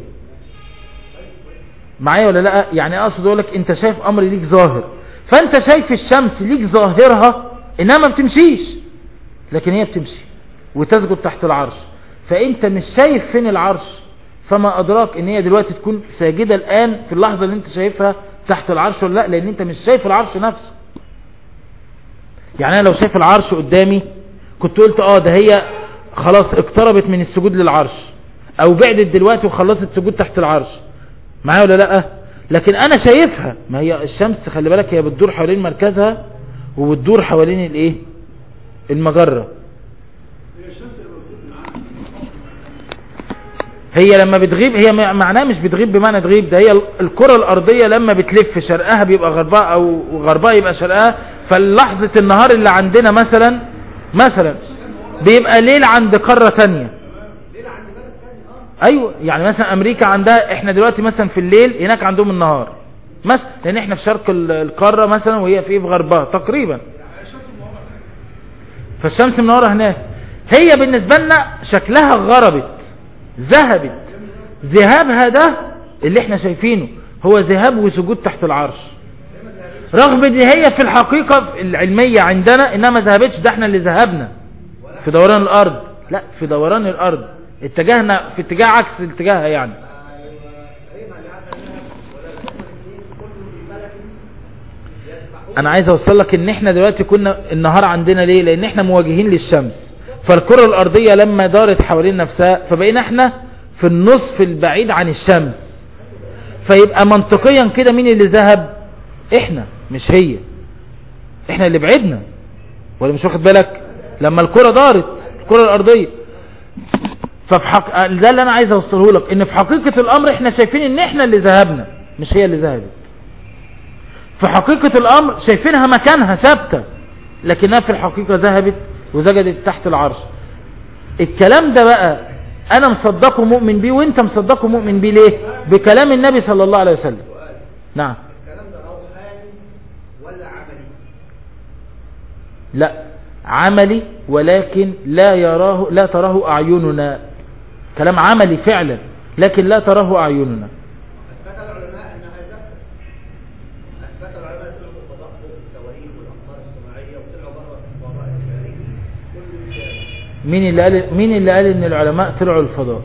معايا ولا لا؟ يعني اقصد اقولك انت شايف امر ليك ظاهر، فانت شايف الشمس ليك ظاهرها انها ما بتمشيش، لكن هي بتمشي وتسجد تحت العرش، فانت مش شايف فين العرش، فما ادراك ان هي دلوقتي تكون ساجدة الان في اللحظة اللي انت شايفها تحت العرش ولا لا، لان انت مش شايف العرش نفسه. يعني انا لو شايف العرش قدامي كنت قلت ده هي خلاص اقتربت من السجود للعرش، او بعدت دلوقتي وخلصت سجود تحت العرش. معايا ولا لا؟ لكن انا شايفها، ما هي الشمس خلي بالك هي بتدور حوالين مركزها وبتدور حوالين الايه؟ المجرة. هي لما بتغيب، هي معناها مش بتغيب بمعنى تغيب، ده هي الكرة الارضية لما بتلف شرقها بيبقى غربها، او غربها يبقى شرقها. فاللحظة النهار اللي عندنا مثلا بيبقى ليل عند قارة تانية. ايوه، يعني مثلا امريكا عندها، احنا دلوقتي مثلا في الليل، هناك عندهم النهار مثلا، لان احنا في شرق القارة مثلا وهي في غربها تقريبا، فالشمس منورة هناك. هي بالنسبة لنا شكلها غربت، ذهبت. ذهابها ده اللي احنا شايفينه هو ذهاب وسجود تحت العرش، رغم ان هي في الحقيقة العلمية عندنا انها ما ذهبتش، ده احنا اللي ذهبنا في دوران الارض. لا، في دوران الارض اتجاهنا في اتجاه عكس اتجاهها. يعني انا عايز اوصل لك ان احنا دلوقتي كنا النهار عندنا ليه؟ لان احنا مواجهين للشمس، فالكرة الارضية لما دارت حوالين نفسها فبقينا احنا في النصف البعيد عن الشمس، فيبقى منطقيا كده مين اللي ذهب؟ احنا، مش هي. احنا اللي بعدنا، ولا مش واخد بالك؟ لما الكرة دارت، الكرة الارضية. ده اللي انا عايز اوصله لك، ان في حقيقة الامر احنا شايفين ان احنا اللي ذهبنا، مش هي اللي ذهبت. في حقيقة الامر شايفينها مكانها ثابتة، لكنها في الحقيقة ذهبت وسجدت تحت العرش. الكلام ده بقى انا مصدقه مؤمن بيه، وانت مصدقه مؤمن بيه ليه؟ بكلام النبي صلى الله عليه وسلم. نعم. الكلام ده روحاني ولا عملي؟ لا، عملي، ولكن لا تراه اعيننا. كلام عملي فعلا، لكن لا تراه اعيننا. فوق الصواريخ والاقمار الصناعيه وطلعوا بره الفضاء الخارجي كله شاب. مين اللي قال ان العلماء طلعوا الفضاء؟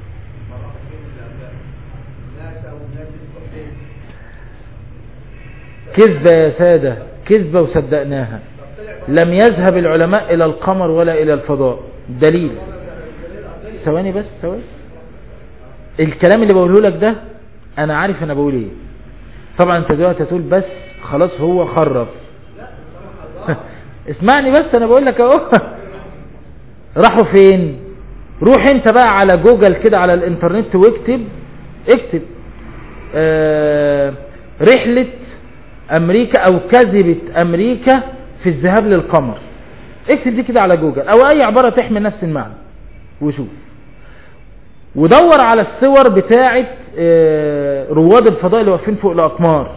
كذبة يا سادة، كذبة وصدقناها. لم يذهب العلماء إلى القمر ولا إلى الفضاء. دليل، ثواني بس ثواني. الكلام اللي بقوله لك ده أنا عارف أنا بقول إيه. طبعا أنت دلوقتي هتقول بس خلاص هو خرف. اسمعني بس أنا بقول لك أهو. راحوا فين؟ روح أنت بقى على جوجل كده على الإنترنت واكتب رحلة أمريكا أو كذبة أمريكا في الذهاب للقمر. اكتب دي كده على جوجل أو أي عبارة تحمل نفس المعنى وشوف، ودور على الصور بتاعة رواد الفضاء اللي واقفين فوق الأقمار.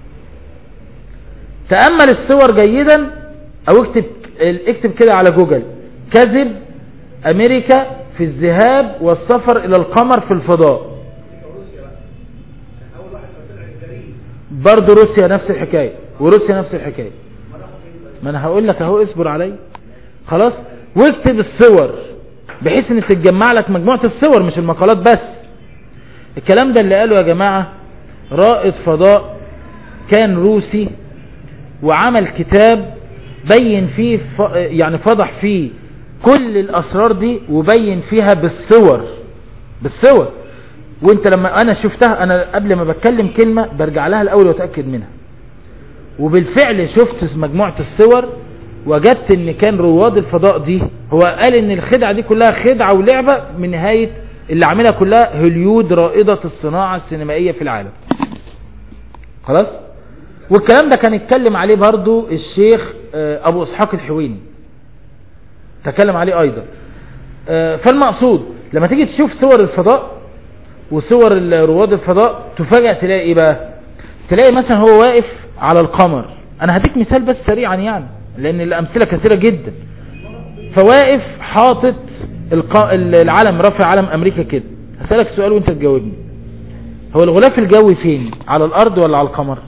تأمل الصور جيدا أو اكتب كده على جوجل كذب أمريكا في الذهاب والسفر إلى القمر في الفضاء. برضو روسيا نفس الحكاية وروسيا نفس الحكاية. ما انا هقول لك اهو، اصبر علي خلاص. واكتب الصور بحيث ان تتجمع لك مجموعة الصور مش المقالات بس. الكلام ده اللي قاله يا جماعة رائد فضاء كان روسي، وعمل كتاب بين فيه يعني فضح فيه كل الاسرار دي وبين فيها بالصور. وانت لما انا شفتها، انا قبل ما بتكلم كلمة برجع لها الاول واتأكد منها، وبالفعل شفت مجموعة الصور وجدت ان كان رواد الفضاء دي، هو قال ان الخدعة دي كلها خدعة ولعبة من نهاية اللي عملها كلها هوليود رائدة الصناعة السينمائية في العالم. خلاص. والكلام ده كان يتكلم عليه برضو الشيخ ابو اسحاق الحويني، تكلم عليه ايضا. فالمقصود لما تيجي تشوف صور الفضاء وصور رواد الفضاء تفاجأ تلاقي ايه بقى؟ تلاقي مثلا هو واقف على القمر. انا هديك مثال بس سريعا يعني لان الامثلة كثيرة جدا. فواقف حاطط العلم، رافع علم امريكا كده. هسألك سؤال وانت تجاوبني، هو الغلاف الجوي فين؟ على الارض ولا على القمر؟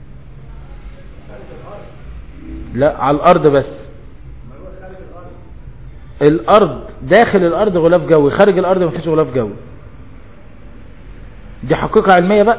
لا، على الارض بس. الارض، داخل الارض غلاف جوي، خارج الارض مفيش غلاف جوي. دي حقيقة علمية بقى.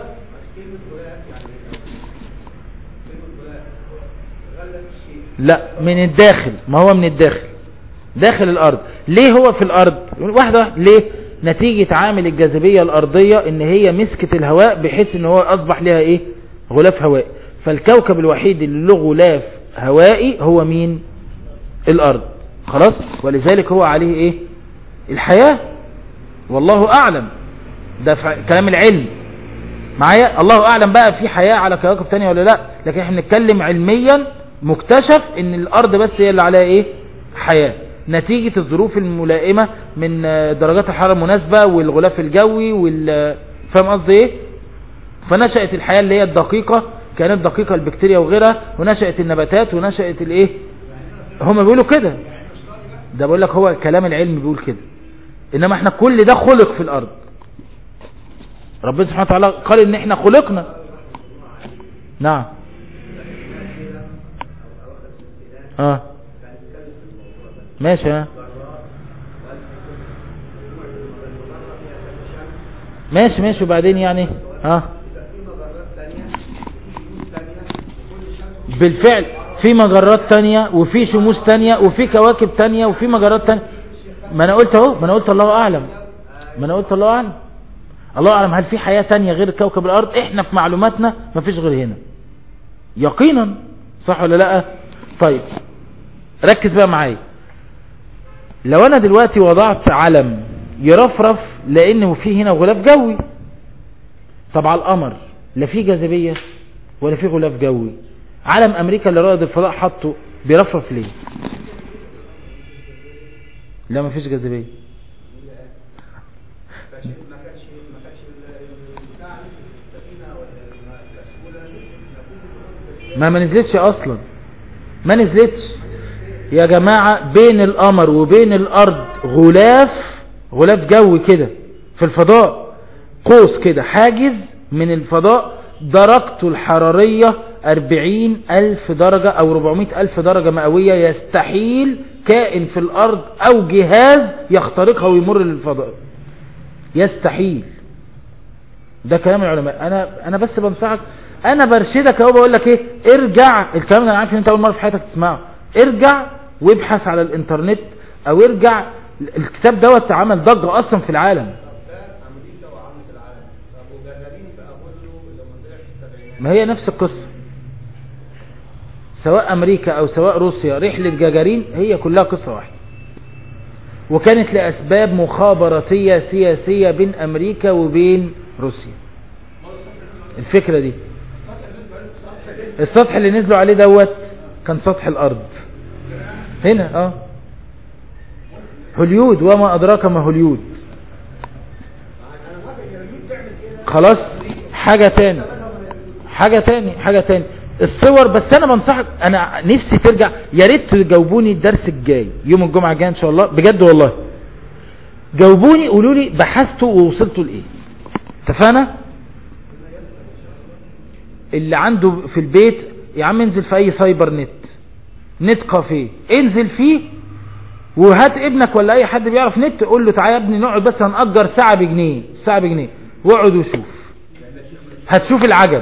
لا، من الداخل. ما هو من الداخل، داخل الارض. ليه هو في الارض؟ واحدة ليه؟ نتيجة عامل الجاذبية الارضية ان هي مسكت الهواء بحيث ان هو اصبح لها ايه؟ غلاف هوائي. فالكوكب الوحيد اللي له غلاف هوائي هو مين؟ الارض. خلاص. ولذلك هو عليه ايه؟ الحياة. والله اعلم، ده كلام العلم معايا. الله اعلم بقى في حياة على كواكب تانية ولا لا، لكن احنا بنتكلم علميا مكتشف ان الارض بس هي اللي عليها ايه؟ حياة، نتيجة الظروف الملائمة من درجات الحرارة المناسبة والغلاف الجوي فاهم قصدي ايه؟ فنشأت الحياة اللي هي الدقيقة، كانت دقيقة البكتيريا وغيرها، ونشأت النباتات ونشأت الايه. هم بيقولوا كده، ده بقول لك هو كلام العلم بيقول كده. انما احنا كل ده خلق في الارض. ربنا سبحانه وتعالى قال ان احنا خلقنا. نعم. ماشي. ماشي وبعدين يعني بالفعل في مجرات تانية وفي شموس تانية وفي كواكب تانية وفي مجرات تانية. ما انا قلت اهو، ما انا قلت الله اعلم. الله اعلم هل في حياة تانية غير كوكب الارض؟ احنا في معلوماتنا ما فيش غير هنا يقينا، صح ولا لا؟ طيب ركز بقى معايا. لو انا دلوقتي وضعت علم يرفرف لانه في هنا غلاف جوي، طب على القمر لا في جاذبية ولا في غلاف جوي، علم امريكا اللي رائد الفضاء حطه بيرفرف ليه؟ لا ما فيش جاذبية. ما نزلتش اصلا، ما نزلتش يا جماعة. بين القمر وبين الارض غلاف جوي كده في الفضاء، قوس كده، حاجز من الفضاء درجته الحرارية 40,000 درجة أو 400,000 درجة مئوية. يستحيل كائن في الأرض أو جهاز يخترقها ويمر للفضاء، يستحيل. ده كلام العلماء. أنا بس بنصحك، أنا برشدك أهو، بقول لك إيه، ارجع. الكلام ده أنا عارف إن أنت أول مرة في حياتك تسمعه. ارجع وابحث على الإنترنت، أو ارجع. الكتاب دوت عمل ضجة أصلا في العالم. ما هي نفس القصة، سواء أمريكا أو سواء روسيا، رحلة جاجارين هي كلها قصة واحدة، وكانت لأسباب مخابراتية سياسية بين أمريكا وبين روسيا. الفكرة دي، السطح اللي نزلوا عليه دوت كان سطح الأرض هنا. هوليود، وما أدراك ما هوليود. خلاص، حاجة تاني الصور. بس انا بنصحك، انا نفسي ترجع، يا ريت تجاوبوني الدرس الجاي يوم الجمعة الجاي ان شاء الله، بجد والله جاوبوني، قولوا لي بحثتوا ووصلتوا لايه. اتفقنا؟ اللي عنده في البيت يا عم انزل في اي سايبر نت كافيه، انزل فيه وهات ابنك ولا اي حد بيعرف نت، قول له تعالى يا ابني نقعد بس هنأجر ساعة بجنيه، واقعد وشوف، هتشوف العجب.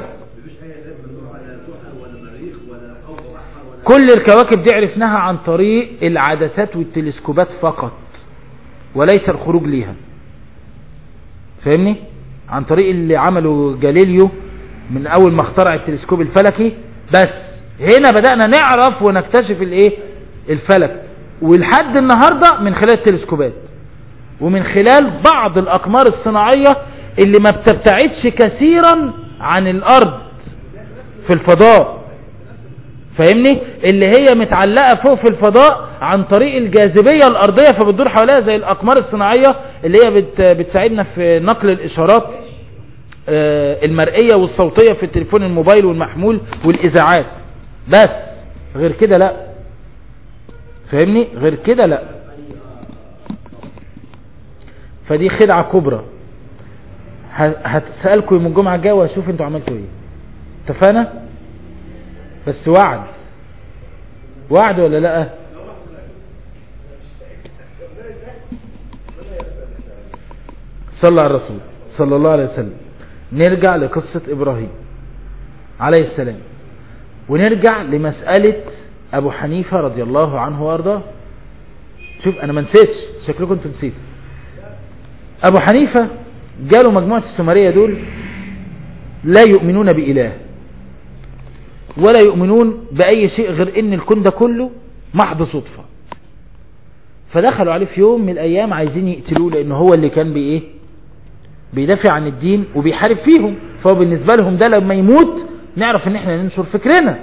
كل الكواكب دي عرفناها عن طريق العدسات والتلسكوبات فقط، وليس الخروج ليها. فاهمني؟ عن طريق اللي عمله جاليليو من اول ما اخترع التلسكوب الفلكي. بس هنا بدأنا نعرف ونكتشف الفلك، ولحد النهاردة من خلال التلسكوبات ومن خلال بعض الأقمار الصناعية اللي ما بتبتعدش كثيرا عن الأرض في الفضاء. فاهمني؟ اللي هي متعلقة فوق في الفضاء عن طريق الجاذبية الأرضية، فبتدور حواليها زي الأقمار الصناعية اللي هي بتساعدنا في نقل الإشارات المرئية والصوتية في التليفون الموبايل والمحمول والإذاعات. بس غير كده لا. فاهمني؟ غير كده لا. فدي خدعة كبرى. هتسألكم يوم الجمعة الجاية وهشوف انتوا عملتوا ايه. اتفقنا؟ بس وعد ولا لا؟ صلى على الرسول صلى الله عليه وسلم. نرجع لقصة إبراهيم عليه السلام، ونرجع لمسألة أبو حنيفة رضي الله عنه وأرضاه. شوف أنا ما نسيتش، شكلكم انتم نسيتوا. أبو حنيفة جاله مجموعة السمرية دول لا يؤمنون بإله ولا يؤمنون بأي شيء غير إن الكون ده كله محض صدفة. فدخلوا عليه في يوم من الأيام عايزين يقتلوه، لأنه هو اللي كان بيدافع عن الدين وبيحارب فيهم. فهو بالنسبة لهم ده لما يموت نعرف ان احنا ننشر فكرنا.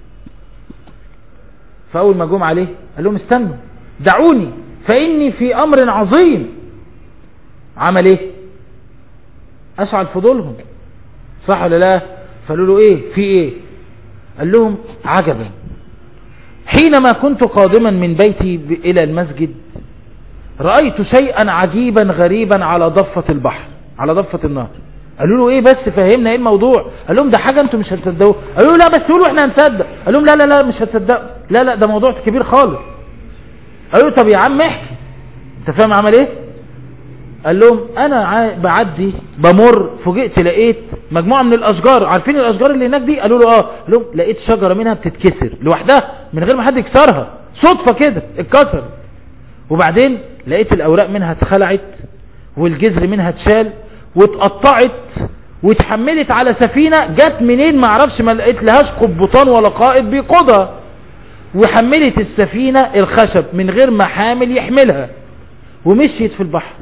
فأول ما جم عليه قال لهم استنوا دعوني فإني في أمر عظيم. عمل ايه؟ أشعل فضولهم، صح ولا لا؟ فقالوا له ايه؟ في ايه؟ قال لهم عجبا، حينما كنت قادما من بيتي إلى المسجد رأيت شيئا عجيبا غريبا على ضفة البحر، على ضفة النهر. قالوا له ايه بس فهمنا ايه الموضوع؟ قال لهم ده حاجة انتم مش هتصدقوا. قالوا له لا بس قولوا احنا هنصدق. قال لهم لا مش هتصدقوا، لا ده موضوع كبير خالص. قالوا له طب يا عم احكي. انت فاهم عمل ايه؟ قال لهم انا بعدي بمر فوجئت لقيت مجموعة من الاشجار. عارفين الاشجار اللي هناك دي؟ قالوا له اه. قال لهم لقيت شجرة منها بتتكسر لوحدها من غير ما حد يكسرها، صدفة كده اتكسرت. وبعدين لقيت الاوراق منها اتخلعت والجذر منها اتشال واتقطعت واتحملت على سفينة جت منين ما اعرفش، ما لقيت لهاش قبطان ولا قائد بيقودها، وحملت السفينة الخشب من غير ما حامل يحملها ومشيت في البحر.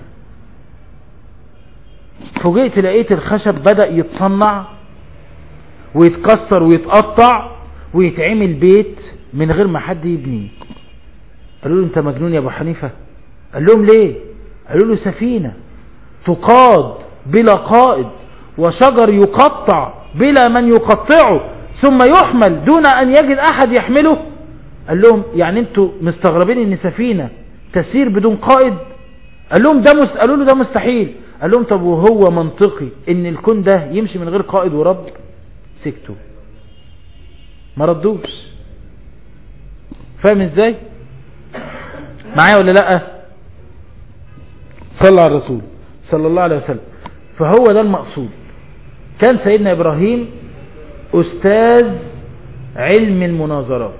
فوجئت لقيت الخشب بدأ يتصنع ويتكسر ويتقطع ويتعمل بيت من غير ما حد يبنيه. قالوا له انت مجنون يا ابو حنيفة؟ قال لهم ليه؟ قالوا له سفينة تقاد بلا قائد وشجر يقطع بلا من يقطعه ثم يحمل دون ان يجد احد يحمله. قال لهم يعني انتوا مستغربين ان سفينة تسير بدون قائد؟ قال لهم قالوا له ده مستحيل. قال لهم طب وهو منطقي ان الكون ده يمشي من غير قائد ورب؟ سكتوا. ما ردوش. فاهم ازاي؟ معايا ولا لا؟ صلى على الرسول صلى الله عليه وسلم. فهو ده المقصود. كان سيدنا إبراهيم أستاذ علم المناظرات.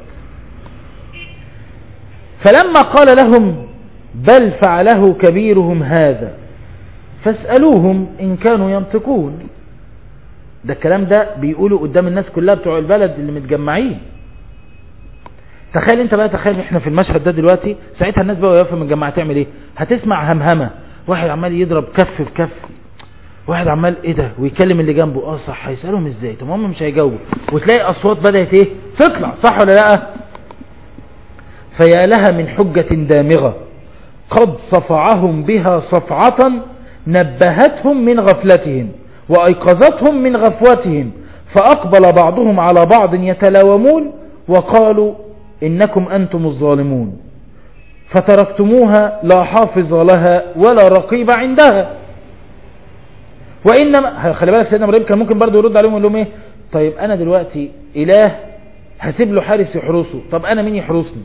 فلما قال لهم بل فعله كبيرهم هذا فاسألوهم إن كانوا ينطقون. ده الكلام ده بيقولوا قدام الناس كلها بتوع البلد اللي متجمعين. تخيل انت بقى، تخيل احنا في المشهد ده دلوقتي، ساعتها الناس بقى ويقفوا متجمعة تعمل ايه؟ هتسمع همهمة، واحد عمال يضرب كف بكف، واحد عمال ايه ده ويكلم اللي جنبه، صح، هيسألهم ازاي؟ طب هم مش هيجاوبوا، وتلاقي اصوات بدأت ايه تطلع، صح ولا لا؟ فيا لها من حجة دامغة قد صفعهم بها صفعة نبهتهم من غفلتهم وأيقظتهم من غفوتهم، فأقبل بعضهم على بعض يتلاومون وقالوا إنكم أنتم الظالمون فتركتموها لا حافظ لها ولا رقيب عندها. وإنما خلي بالك سيدنا إبراهيم كان ممكن برضو يرد عليهم ويقول لهم إيه؟ طيب أنا دلوقتي إله هسيب له حارس يحرسه، طب أنا مين يحرسني؟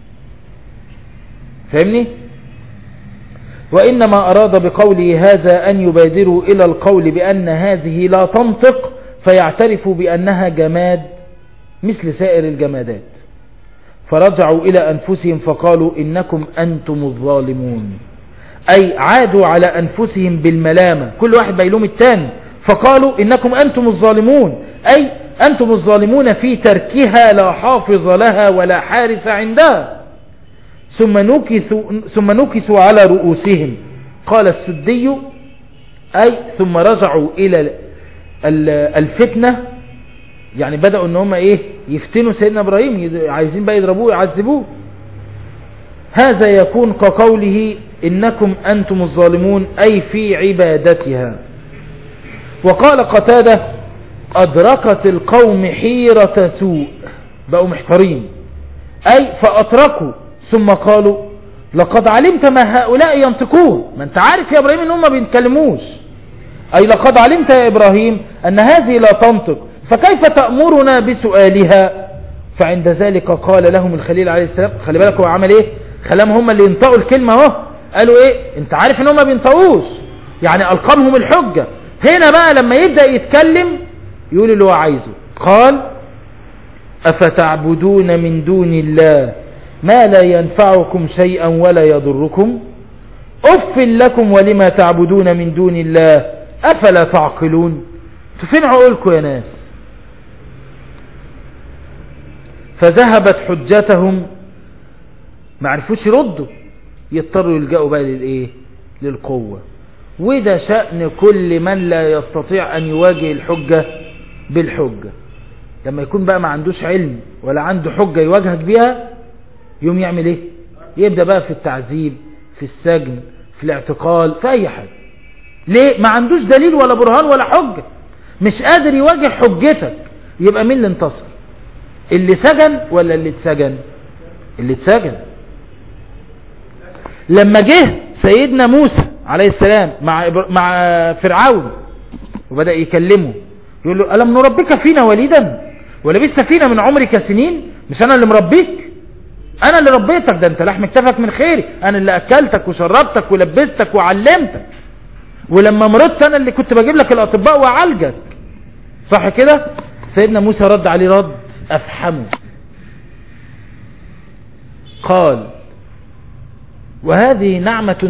فاهمني؟ وإنما أراد بقوله هذا أن يبادروا إلى القول بأن هذه لا تنطق فيعترفوا بأنها جماد مثل سائر الجمادات، فرجعوا إلى أنفسهم فقالوا إنكم أنتم الظالمون، أي عادوا على أنفسهم بالملامة، كل واحد بيلوم التاني، فقالوا إنكم أنتم الظالمون، أي أنتم الظالمون في تركها لا حافظ لها ولا حارس عندها. ثم نكسوا على رؤوسهم. قال السدي أي ثم رجعوا إلى الفتنة، يعني بدأوا ان هم ايه يفتنوا سيدنا إبراهيم، عايزين بقى يضربوه يعذبوه. هذا يكون كقوله إنكم أنتم الظالمون أي في عبادتها. وقال قتادة أدركت القوم حيرة سوء، بقوا محتارين، أي فأتركوا ثم قالوا لقد علمت ما هؤلاء ينطقون، ما انت عارف يا إبراهيم ان هم بيتكلموش، أي لقد علمت يا إبراهيم أن هذه لا تنطق فكيف تأمرنا بسؤالها؟ فعند ذلك قال لهم الخليل عليه السلام، خلي بالك هو عمل ايه؟ خلاهم هم اللي ينطقوا الكلمة اهو، قالوا ايه؟ انت عارف ان هم بينطقوش، يعني ألقمهم الحجة. هنا بقى لما يبدأ يتكلم يقول اللي هو عايزه. قال أفتعبدون من دون الله ما لا ينفعكم شيئا ولا يضركم أف لكم ولما تعبدون من دون الله أفلا تعقلون. فين عقولكم يا ناس؟ فذهبت حجتهم، ما عرفوش يردوا، يضطروا يلجأوا بقى للايه؟ للقوة. وده شأن كل من لا يستطيع أن يواجه الحجة بالحجة. لما يكون بقى ما عندوش علم ولا عنده حجة يواجهك بيها، يوم يعمل ايه؟ يبدأ بقى في التعذيب، في السجن، في الاعتقال، في اي حاجة. ليه؟ ما عندوش دليل ولا برهان ولا حجة، مش قادر يواجه حجتك. يبقى مين اللي انتصر؟ اللي سجن ولا اللي اتسجن؟ اللي اتسجن. لما جه سيدنا موسى عليه السلام مع فرعون وبدأ يكلمه، يقول له ألم نربك فينا وليدا ولبست فينا من عمرك سنين؟ مش أنا اللي مربيك؟ أنا اللي ربيتك، ده أنت لحم كتفك من خيري، أنا اللي أكلتك وشربتك ولبستك وعلمتك، ولما مرضت أنا اللي كنت بجيب لك الأطباء وعالجك، صح كده؟ سيدنا موسى رد عليه رد أفحمه، قال وهذه نعمة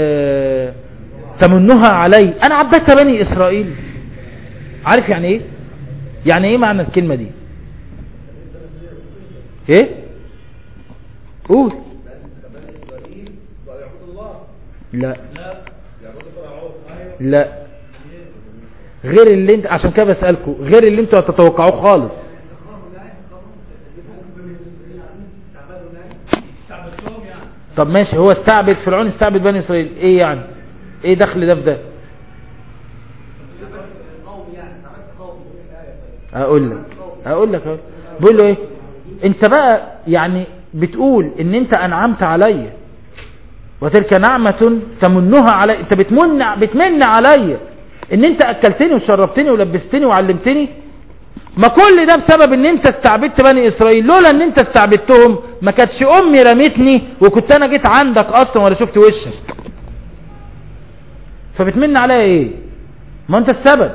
تمنها علي أنا عبدت بني إسرائيل. عارف يعني إيه؟ يعني إيه معنى الكلمة دي؟ إيه؟ قول. لا لا، غير اللي انت، عشان كده بسألكم، غير اللي انتوا هتتوقعوه خالص. طب ماشي، هو استعبد فرعون، استعبد بني اسرائيل، ايه يعني؟ ايه دخل ده في ده؟ هقول لك بيقول له ايه؟ انت بقى يعني بتقول ان انت انعمت علي وتلك نعمة تمنها علي، انت بتمن علي ان انت اكلتني وشربتني ولبستني وعلمتني. ما كل ده بسبب ان انت استعبدت بني اسرائيل. لولا ان انت استعبدتهم ما كانتش امي رمتني وكنت انا جيت عندك اصلا ولا شفت وشك. فبتمن عليا ايه؟ ما انت السبب.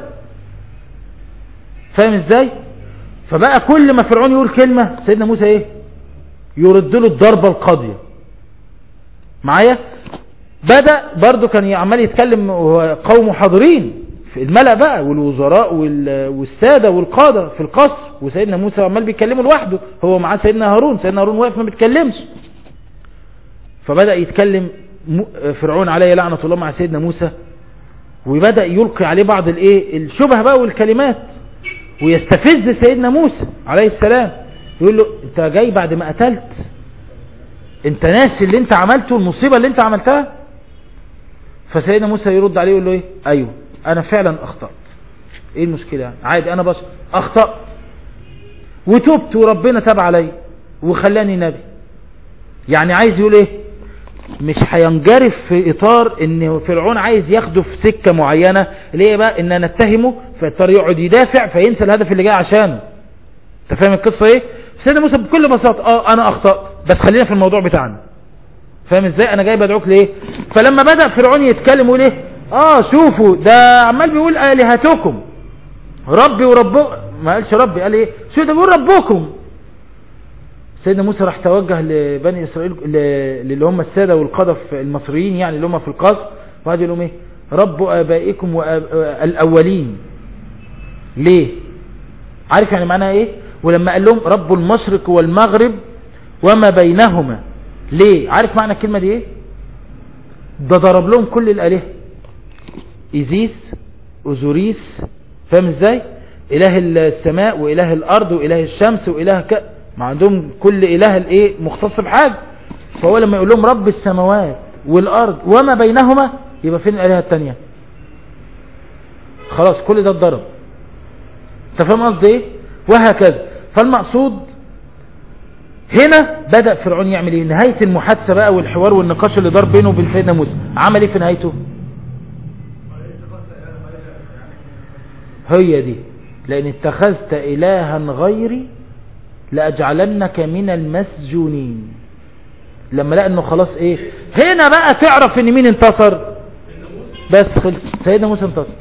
فاهم ازاي؟ فبقى كل ما فرعون يقول كلمة سيدنا موسى ايه؟ يرد له الضربة القاضية. معايا؟ بدأ برضو كان عمال يتكلم قومه حاضرين في الملأ بقى، والوزراء والسادة والقادة في القصر، وسيدنا موسى عمال بيتكلموا لوحده، هو معاه سيدنا هارون. سيدنا هارون واقف ما بيتكلمش. فبدأ يتكلم فرعون عليه لعنة الله مع سيدنا موسى، وبدأ يلقي عليه بعض الشبه بقى والكلمات، ويستفز سيدنا موسى عليه السلام. يقول له انت جاي بعد ما قتلت؟ انت ناسي اللي انت عملته، المصيبة اللي انت عملتها؟ فسيدنا موسى يرد عليه يقول له ايه؟ ايوه انا فعلا اخطأت. ايه المشكلة يعني؟ عادي، انا بشر، اخطأت وتوبت وربنا تاب علي وخلاني نبي. يعني عايز يقول ايه؟ مش هينجرف في اطار ان فرعون عايز ياخده في سكة معينة اللي هي بقى ان نتهمه فاضطر يقعد يدافع فينسى الهدف اللي جاي عشانه. انت فاهم القصة ايه؟ سيدنا موسى بكل بساطة انا اخطأت بس خلينا في الموضوع بتاعنا. فاهم ازاي؟ انا جاي بدعوك ليه؟ فلما بدأ فرعون يتكلم يقول ايه؟ شوفوا ده عمال بيقول الهتكم ربي وربكم. ما قالش ربي، قال ايه؟ شو ده بيقول ربكم. سيدنا موسى راح توجه لبني اسرائيل اللي هم السادة والقادة المصريين يعني اللي هم في القصر، وقعد يقول لهم ايه؟ رب ابائكم الاولين. ليه؟ عارف يعني معناها ايه؟ ولما قال لهم رب المشرق والمغرب وما بينهما، ليه؟ عارف معنى الكلمة دي ايه؟ ده ضرب لهم كل الالهه، إيزيس أوزوريس، فاهم ازاي؟ إله السماء وإله الأرض وإله الشمس وإله ما عندهم كل إله مختص بحاجة. فهو لما يقول لهم رب السماوات والأرض وما بينهما، يبقى فين الآلهة التانية؟ خلاص كل ده اتضرب. انت فاهم قصدي ايه؟ وهكذا. فالمقصود هنا بدأ فرعون يعمل ايه؟ نهاية المحادثة بقى والحوار والنقاش اللي دار بينه وبين سيدنا موسى، عمل ايه في نهايته؟ هي دي، لأن اتخذت إلها غيري لأجعلنك من المسجونين. لما لقى انه خلاص ايه؟ هنا بقى تعرف ان مين انتصر؟ بس خلص، سيدنا موسى انتصر.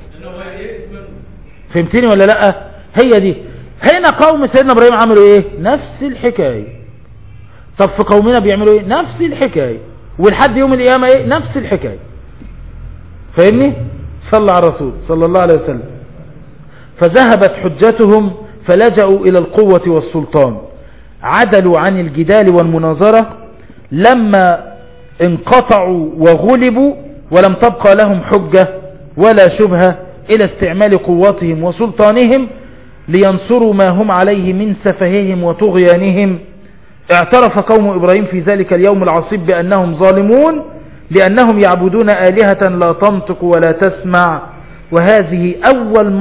فهمتني ولا لا؟ هي دي. هنا قوم سيدنا ابراهيم عملوا ايه؟ نفس الحكاية. طب في قومنا بيعملوا ايه؟ نفس الحكاية. ولحد يوم القيامة ايه؟ نفس الحكاية. فاهمني؟ صلى على الرسول صلى الله عليه وسلم. فذهبت حجتهم فلجأوا إلى القوة والسلطان، عدلوا عن الجدال والمناظرة لما انقطعوا وغلبوا ولم تبقى لهم حجة ولا شبهة إلى استعمال قوتهم وسلطانهم لينصروا ما هم عليه من سفههم وطغيانهم. اعترف قوم إبراهيم في ذلك اليوم العصيب بأنهم ظالمون لأنهم يعبدون آلهة لا تنطق ولا تسمع، وهذه أول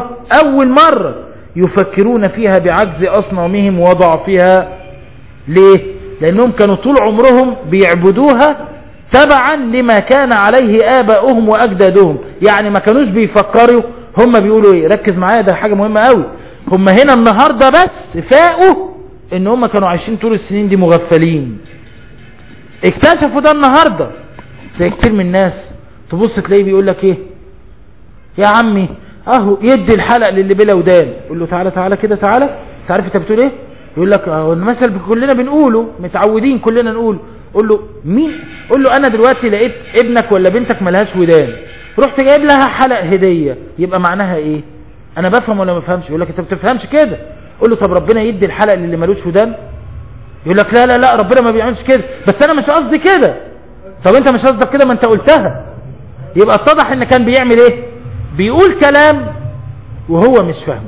مرة يفكرون فيها بعجز أصنامهم وضعفها. ليه؟ لأنهم كانوا طول عمرهم بيعبدوها تبعا لما كان عليه آباؤهم وأجدادهم، يعني ما كانوش بيفكروا هم بيقولوا ايه. ركز معايا، ده حاجة مهمة قوي. هم هنا النهاردة بس فاقوا ان هم كانوا عايشين طول السنين دي مغفلين، اكتشفوا ده النهاردة. زي كتير من الناس تبص تلاقيه بيقول لك ايه؟ يا عمي اهو يدي الحلق للي بلا ودان. قول له تعالى كده، تعالى. تعرف انت بتقول ايه؟ يقول لك اهو المثل كلنا بنقوله، متعودين كلنا نقول. قول له مين؟ قول له انا دلوقتي لقيت ابنك ولا بنتك ملهاش ودان، رحت جايب لها حلق هدية، يبقى معناها ايه؟ انا بفهم ولا ما بفهمش؟ يقول لك انت بتفهمش كده. قول له طب ربنا يدي الحلق للي ملوش ودان؟ يقول لك لا ربنا ما بيعملش كده، بس انا مش قصدي كده. طب انت مش قصدك كده، ما انت قلتها. يبقى اتضح ان كان بيعمل ايه؟ بيقول كلام وهو مش فاهم.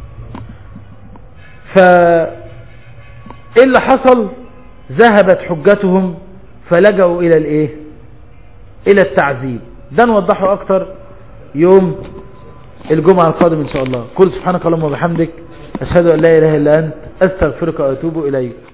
ايه اللي حصل؟ ذهبت حجتهم فلجأوا الى الايه؟ الى التعذيب. ده نوضحه اكتر يوم الجمعة القادم ان شاء الله. قل سبحانك اللهم وبحمدك اشهد ان لا اله الا انت استغفرك واتوب اليك.